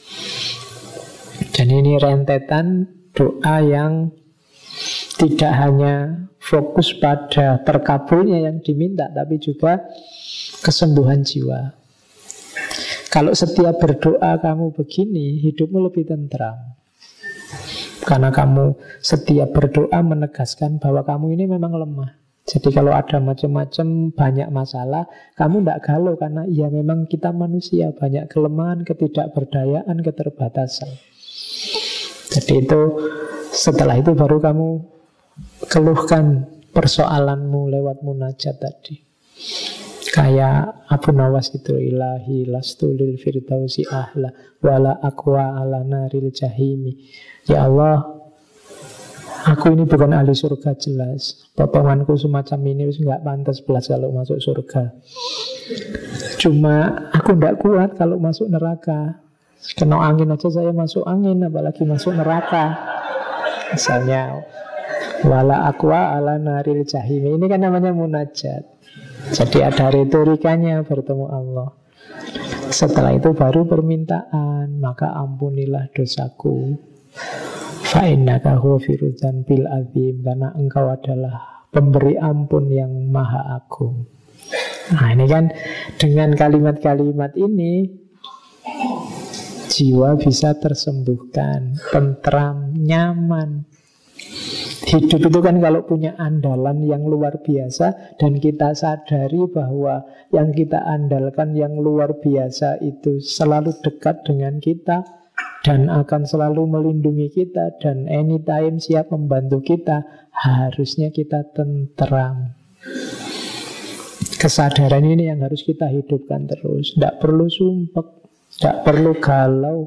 Dan ini rentetan doa yang tidak hanya fokus pada terkabulnya yang diminta, tapi juga kesembuhan jiwa. Kalau setiap berdoa kamu begini, hidupmu lebih tentram. Karena kamu setiap berdoa menegaskan bahwa kamu ini memang lemah. Jadi kalau ada macam-macam banyak masalah, kamu tidak galau karena ya memang kita manusia, banyak kelemahan, ketidakberdayaan, keterbatasan. Jadi itu setelah itu baru kamu keluhkan persoalanmu lewat munajat tadi. Kayak Abu Nawas itu, ilahi lastu lil firdausi ahla wala aqwa ala naril jahimi. Ya Allah, aku ini bukan ahli surga jelas. Potonganku semacam ini nggak pantas belas kalau masuk surga. Cuma aku tidak kuat kalau masuk neraka. Kena angin aja saya masuk angin, apalagi masuk neraka. Misalnya wala aqwa ala naril jahimi. Ini kan namanya munajat. Jadi ada retorikanya bertemu Allah. Setelah itu baru permintaan, maka ampunilah dosaku. Fa innaka ghafurud dzambil azim, karena engkau adalah pemberi ampun yang maha agung. Nah ini kan dengan kalimat-kalimat ini jiwa bisa tersembuhkan, tentram, nyaman. Hidup itu kan kalau punya andalan yang luar biasa dan kita sadari bahwa yang kita andalkan yang luar biasa itu selalu dekat dengan kita dan akan selalu melindungi kita dan anytime siap membantu kita, harusnya kita tentram. Kesadaran ini yang harus kita hidupkan terus. Tidak perlu sumpek, tidak perlu galau.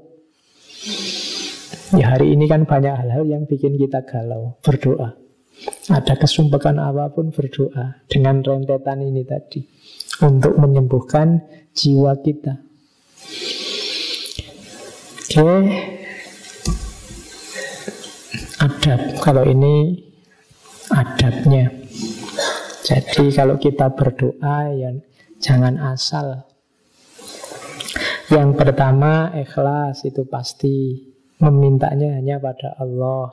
Ya hari ini kan banyak hal-hal yang bikin kita galau. Berdoa. Ada kesumpekan apapun berdoa. Dengan rentetan ini tadi. Untuk menyembuhkan jiwa kita. Oke. Adab. Kalau ini adabnya. Jadi kalau kita berdoa ya jangan asal. Yang pertama ikhlas, itu pasti. Memintanya hanya pada Allah.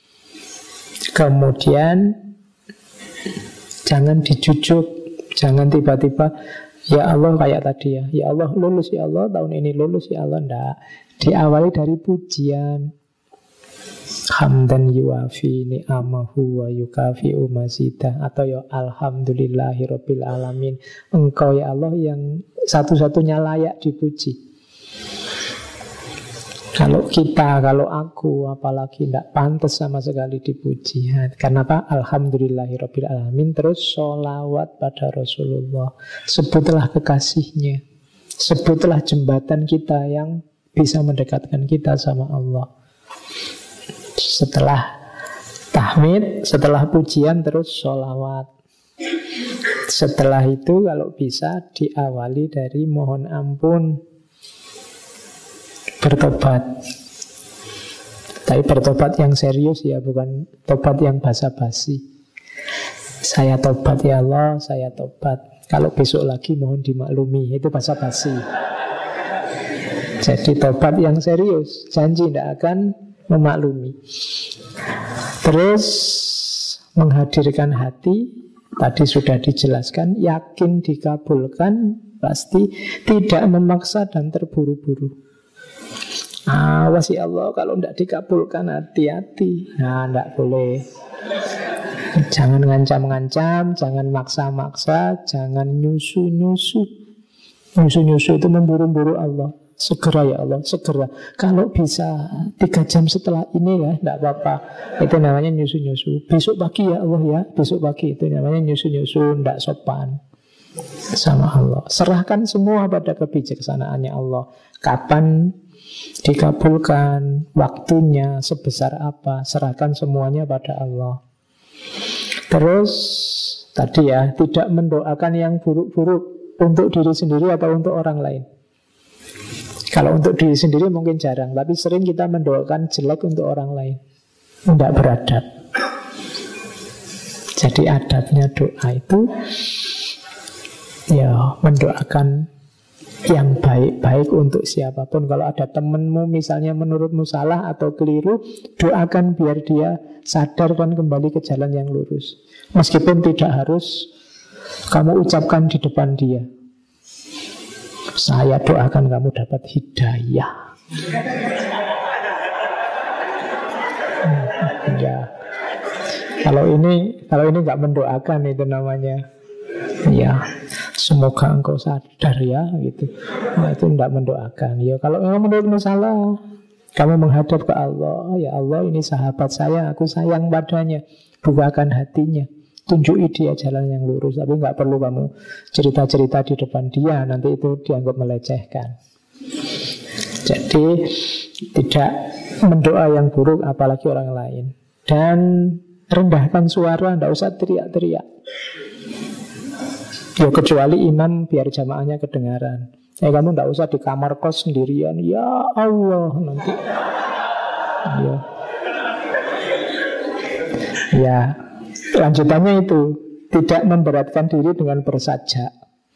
Kemudian jangan dijujuk, jangan tiba-tiba ya Allah kayak tadi ya Allah lulus ya Allah, tahun ini lulus ya Allah. Enggak, diawali dari pujian. Hamdan yuwafi ni'amahu wa yukafi'u mazidah, atau ya alhamdulillahirabbil alamin. Engkau ya Allah yang satu-satunya layak dipuji. Kalau kita, kalau aku, apalagi tidak pantas sama sekali dipuji. Karena apa? Alhamdulillahirabbil alamin. Terus sholawat pada Rasulullah. Sebutlah kekasihnya. Sebutlah jembatan kita yang bisa mendekatkan kita sama Allah. Setelah tahmid, setelah pujian, terus sholawat. Setelah itu kalau bisa diawali dari mohon ampun, bertobat. Tapi bertobat yang serius ya, bukan tobat yang basa-basi. Saya tobat ya Allah, saya tobat. Kalau besok lagi mohon dimaklumi, itu basa-basi. Jadi tobat yang serius, janji tidak akan memaklumi. Terus menghadirkan hati, tadi sudah dijelaskan, yakin dikabulkan, pasti tidak memaksa dan terburu-buru. Awas ya Allah, kalau tidak dikabulkan hati-hati. Nah, tidak boleh. Jangan ngancam-ngancam, jangan maksa-maksa, jangan nyusu-nyusu. Nyusu-nyusu itu memburu-buru Allah. Segera ya Allah, segera. Kalau bisa 3 jam setelah ini ya, tidak apa-apa. Itu namanya nyusu-nyusu. Besok pagi ya Allah ya, besok pagi. Itu namanya nyusu-nyusu, tidak sopan sama Allah. Serahkan semua pada kebijaksanaannya Allah. Kapan dikabulkan, waktunya sebesar apa, serahkan semuanya pada Allah. Terus tadi ya, tidak mendoakan yang buruk-buruk untuk diri sendiri atau untuk orang lain. Kalau untuk diri sendiri mungkin jarang, tapi sering kita mendoakan jelek untuk orang lain. Tidak beradab. Jadi adabnya doa itu ya mendoakan yang baik-baik untuk siapapun. Kalau ada temanmu misalnya menurutmu salah atau keliru, doakan biar dia sadar dan kembali ke jalan yang lurus. Meskipun tidak harus kamu ucapkan di depan dia. Saya doakan kamu dapat hidayah. Ya. Kalau ini nggak mendoakan, itu namanya ya semoga engkau sadar ya gitu. Nah, itu tidak mendoakan. Ya kalau memang menurut masalah, kamu menghadap ke Allah, ya Allah ini sahabat saya, aku sayang padanya, bukakan hatinya, tunjuki dia jalan yang lurus. Tapi nggak perlu kamu cerita-cerita di depan dia, nanti itu dianggap melecehkan. Jadi tidak mendoa yang buruk apalagi orang lain. Dan rendahkan suara, tidak usah teriak-teriak. Ya kecuali imam biar jamaahnya kedengaran. Kamu tidak usah di kamar kos sendirian. Ya Allah nanti. Ya lanjutannya itu tidak memberatkan diri dengan bersajak.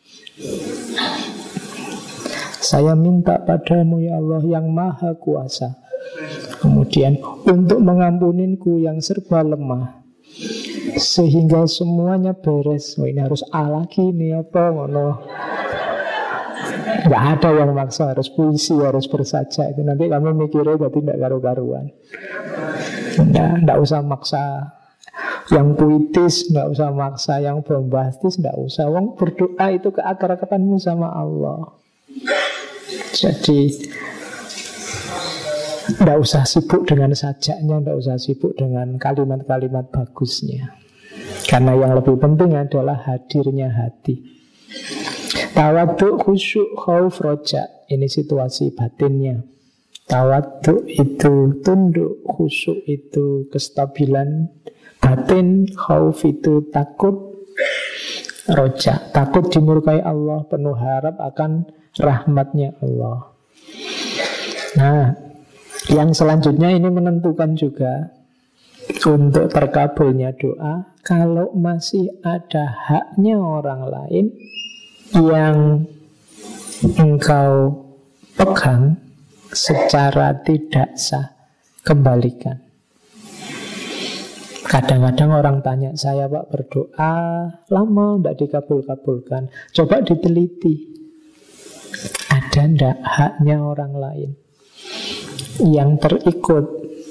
Saya minta padamu ya Allah yang maha kuasa. Kemudian untuk mengampuninku yang serba lemah, sehingga semuanya beres. Oh, ini harus A lagi nih apa ngono. Nggak ada yang maksa harus puisi, harus bersajak. Itu nanti kamu mikirnya jadi tidak karu-karuan. Nggak usah maksa yang puitis, nggak usah maksa yang bombastis, nggak usah. Wong berdoa itu keakrabanmu sama Allah. Jadi tidak usah sibuk dengan sajaknya, tidak usah sibuk dengan kalimat-kalimat bagusnya. Karena yang lebih penting adalah hadirnya hati. Tawaduk, khusyuk, khauf, roja. Ini situasi batinnya. Tawaduk itu tunduk, khusyuk itu kestabilan batin, khauf itu takut, roja takut dimurkai Allah, penuh harap akan rahmatnya Allah. Nah, yang selanjutnya ini menentukan juga untuk terkabulnya doa. Kalau masih ada haknya orang lain yang engkau pegang secara tidak sah, kembalikan. Kadang-kadang orang tanya saya, Pak, berdoa lama tidak dikabul-kabulkan. Coba diteliti, ada ndak haknya orang lain yang terikut,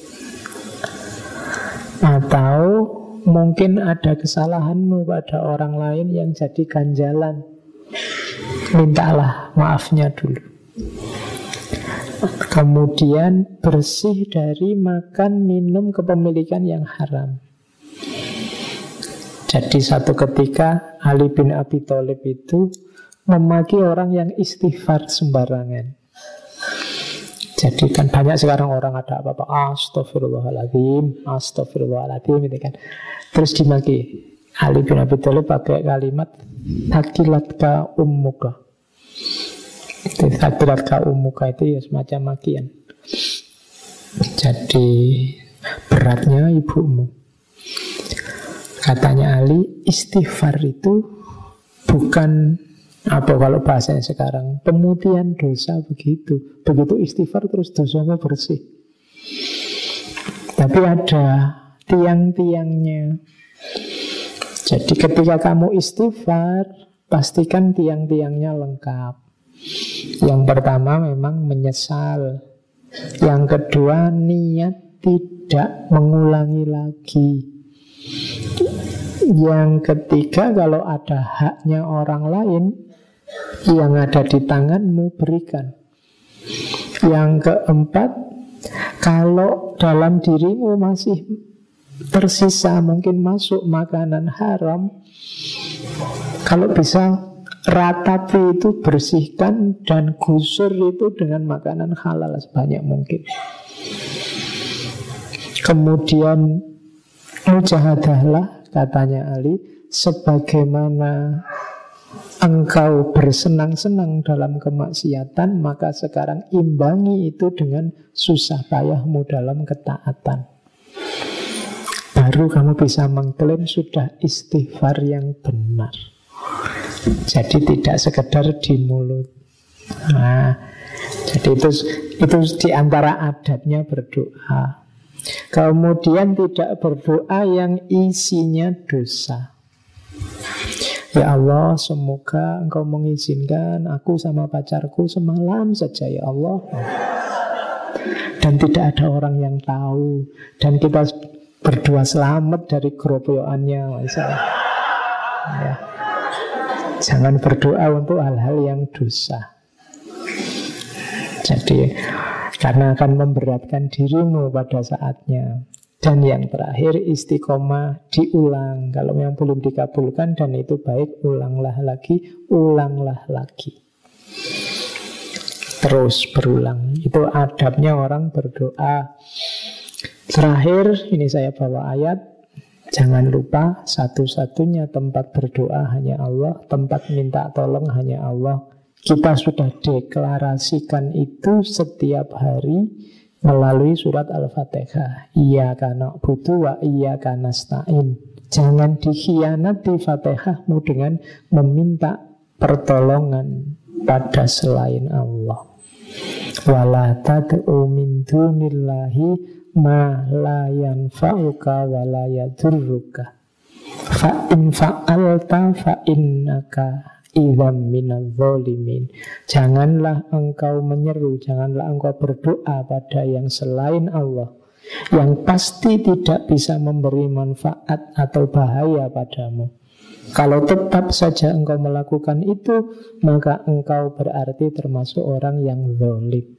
atau mungkin ada kesalahanmu pada orang lain yang jadi ganjalan. Mintalah maafnya dulu. Kemudian bersih dari makan minum kepemilikan yang haram. Jadi satu ketika Ali bin Abi Thalib itu memaki orang yang istighfar sembarangan. Jadi kan banyak sekarang orang ada apa-apa, astagfirullahaladzim, astagfirullahaladzim gitu kan. Terus dimaki. Ali bin Abi Thalib pakai kalimat takilatka ummuka. Takilatka ummuka itu ya semacam makian. Jadi beratnya ibumu. Katanya Ali, istighfar itu bukan apa kalau bahasanya sekarang, pemutihan dosa begitu. Begitu istighfar terus dosamu bersih. Tapi ada tiang-tiangnya. Jadi ketika kamu istighfar, pastikan tiang-tiangnya lengkap. Yang pertama memang menyesal. Yang kedua niat tidak mengulangi lagi. Yang ketiga kalau ada haknya orang lain yang ada di tanganmu, berikan. Yang keempat, kalau dalam dirimu masih tersisa mungkin masuk makanan haram, kalau bisa ratapi itu, bersihkan dan gusur itu dengan makanan halal sebanyak mungkin. Kemudian mujahadahlah, katanya Ali, sebagaimana engkau bersenang-senang dalam kemaksiatan, maka sekarang imbangi itu dengan susah payahmu dalam ketaatan. Baru kamu bisa mengklaim sudah istighfar yang benar. Jadi tidak sekedar di mulut. Nah, jadi itu di antara adabnya berdoa. Kemudian tidak berdoa yang isinya dosa. Ya Allah, semoga Engkau mengizinkan aku sama pacarku semalam saja ya Allah. Dan tidak ada orang yang tahu. Dan kita berdua selamat dari kerobohannya misalnya. Ya. Jangan berdoa untuk hal-hal yang dosa. Jadi karena akan memberatkan dirimu pada saatnya. Dan yang terakhir, istiqomah diulang. Kalau yang belum dikabulkan dan itu baik, ulanglah lagi, ulanglah lagi. Terus berulang. Itu adabnya orang berdoa. Terakhir, ini saya bawa ayat. Jangan lupa, satu-satunya tempat berdoa hanya Allah, tempat minta tolong hanya Allah. Kita sudah deklarasikan itu setiap hari melalui surat Al-Fatihah. Iyyaka na'budu wa iyyaka nasta'in. Jangan dikhianati Fatihahmu dengan meminta pertolongan pada selain Allah. Wala tad'u min dunillahi ma la yanfa'uka wa la yadurruka. Fa in fa'alta fa innaka idzam minadz zalimin. Janganlah engkau menyeru, janganlah engkau berdoa pada yang selain Allah, yang pasti tidak bisa memberi manfaat atau bahaya padamu. Kalau tetap saja engkau melakukan itu, maka engkau berarti termasuk orang yang zalim.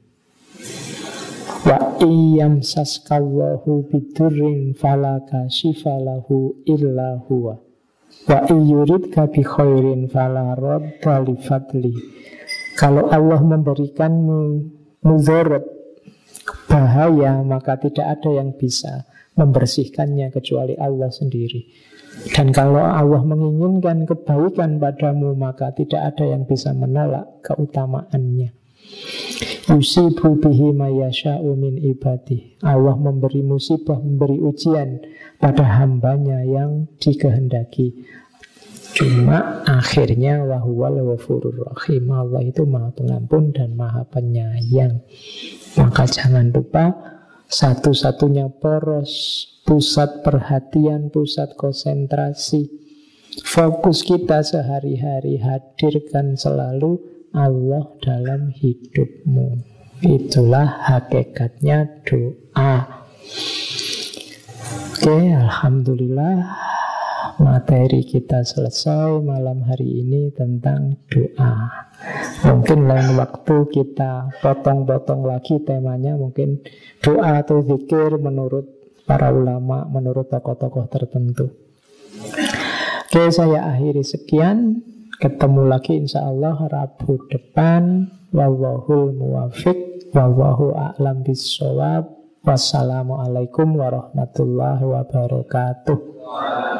Wa iyamsaskallahu bidurrin fala kashifa lahu illa huwa. Wa iyuridka bi khairin fala radda li fadli. Kalau Allah memberikanmu mudarat, bahaya, maka tidak ada yang bisa membersihkannya kecuali Allah sendiri. Dan kalau Allah menginginkan kebaikan padamu, maka tidak ada yang bisa menolak keutamaannya. Yusibu bihi mayasha'u min ibadih. Allah memberi musibah, memberi ujian pada hambanya yang dikehendaki. Cuma akhirnya wahuwal ghafurur rahim. Allah itu maha pengampun dan maha penyayang. Maka jangan lupa, satu-satunya poros, pusat perhatian, pusat konsentrasi, fokus kita sehari-hari, hadirkan selalu Allah dalam hidupmu. Itulah hakikatnya doa. Oke, alhamdulillah, materi kita selesai malam hari ini tentang doa. Mungkin lain waktu kita potong-potong lagi temanya, mungkin doa atau zikir menurut para ulama, menurut tokoh-tokoh tertentu. Oke, saya akhiri sekian. Ketemu lagi insya Allah Rabu depan. Wallahul muwafiq, wallahu a'lam bissawab. Wassalamualaikum warahmatullahi wabarakatuh.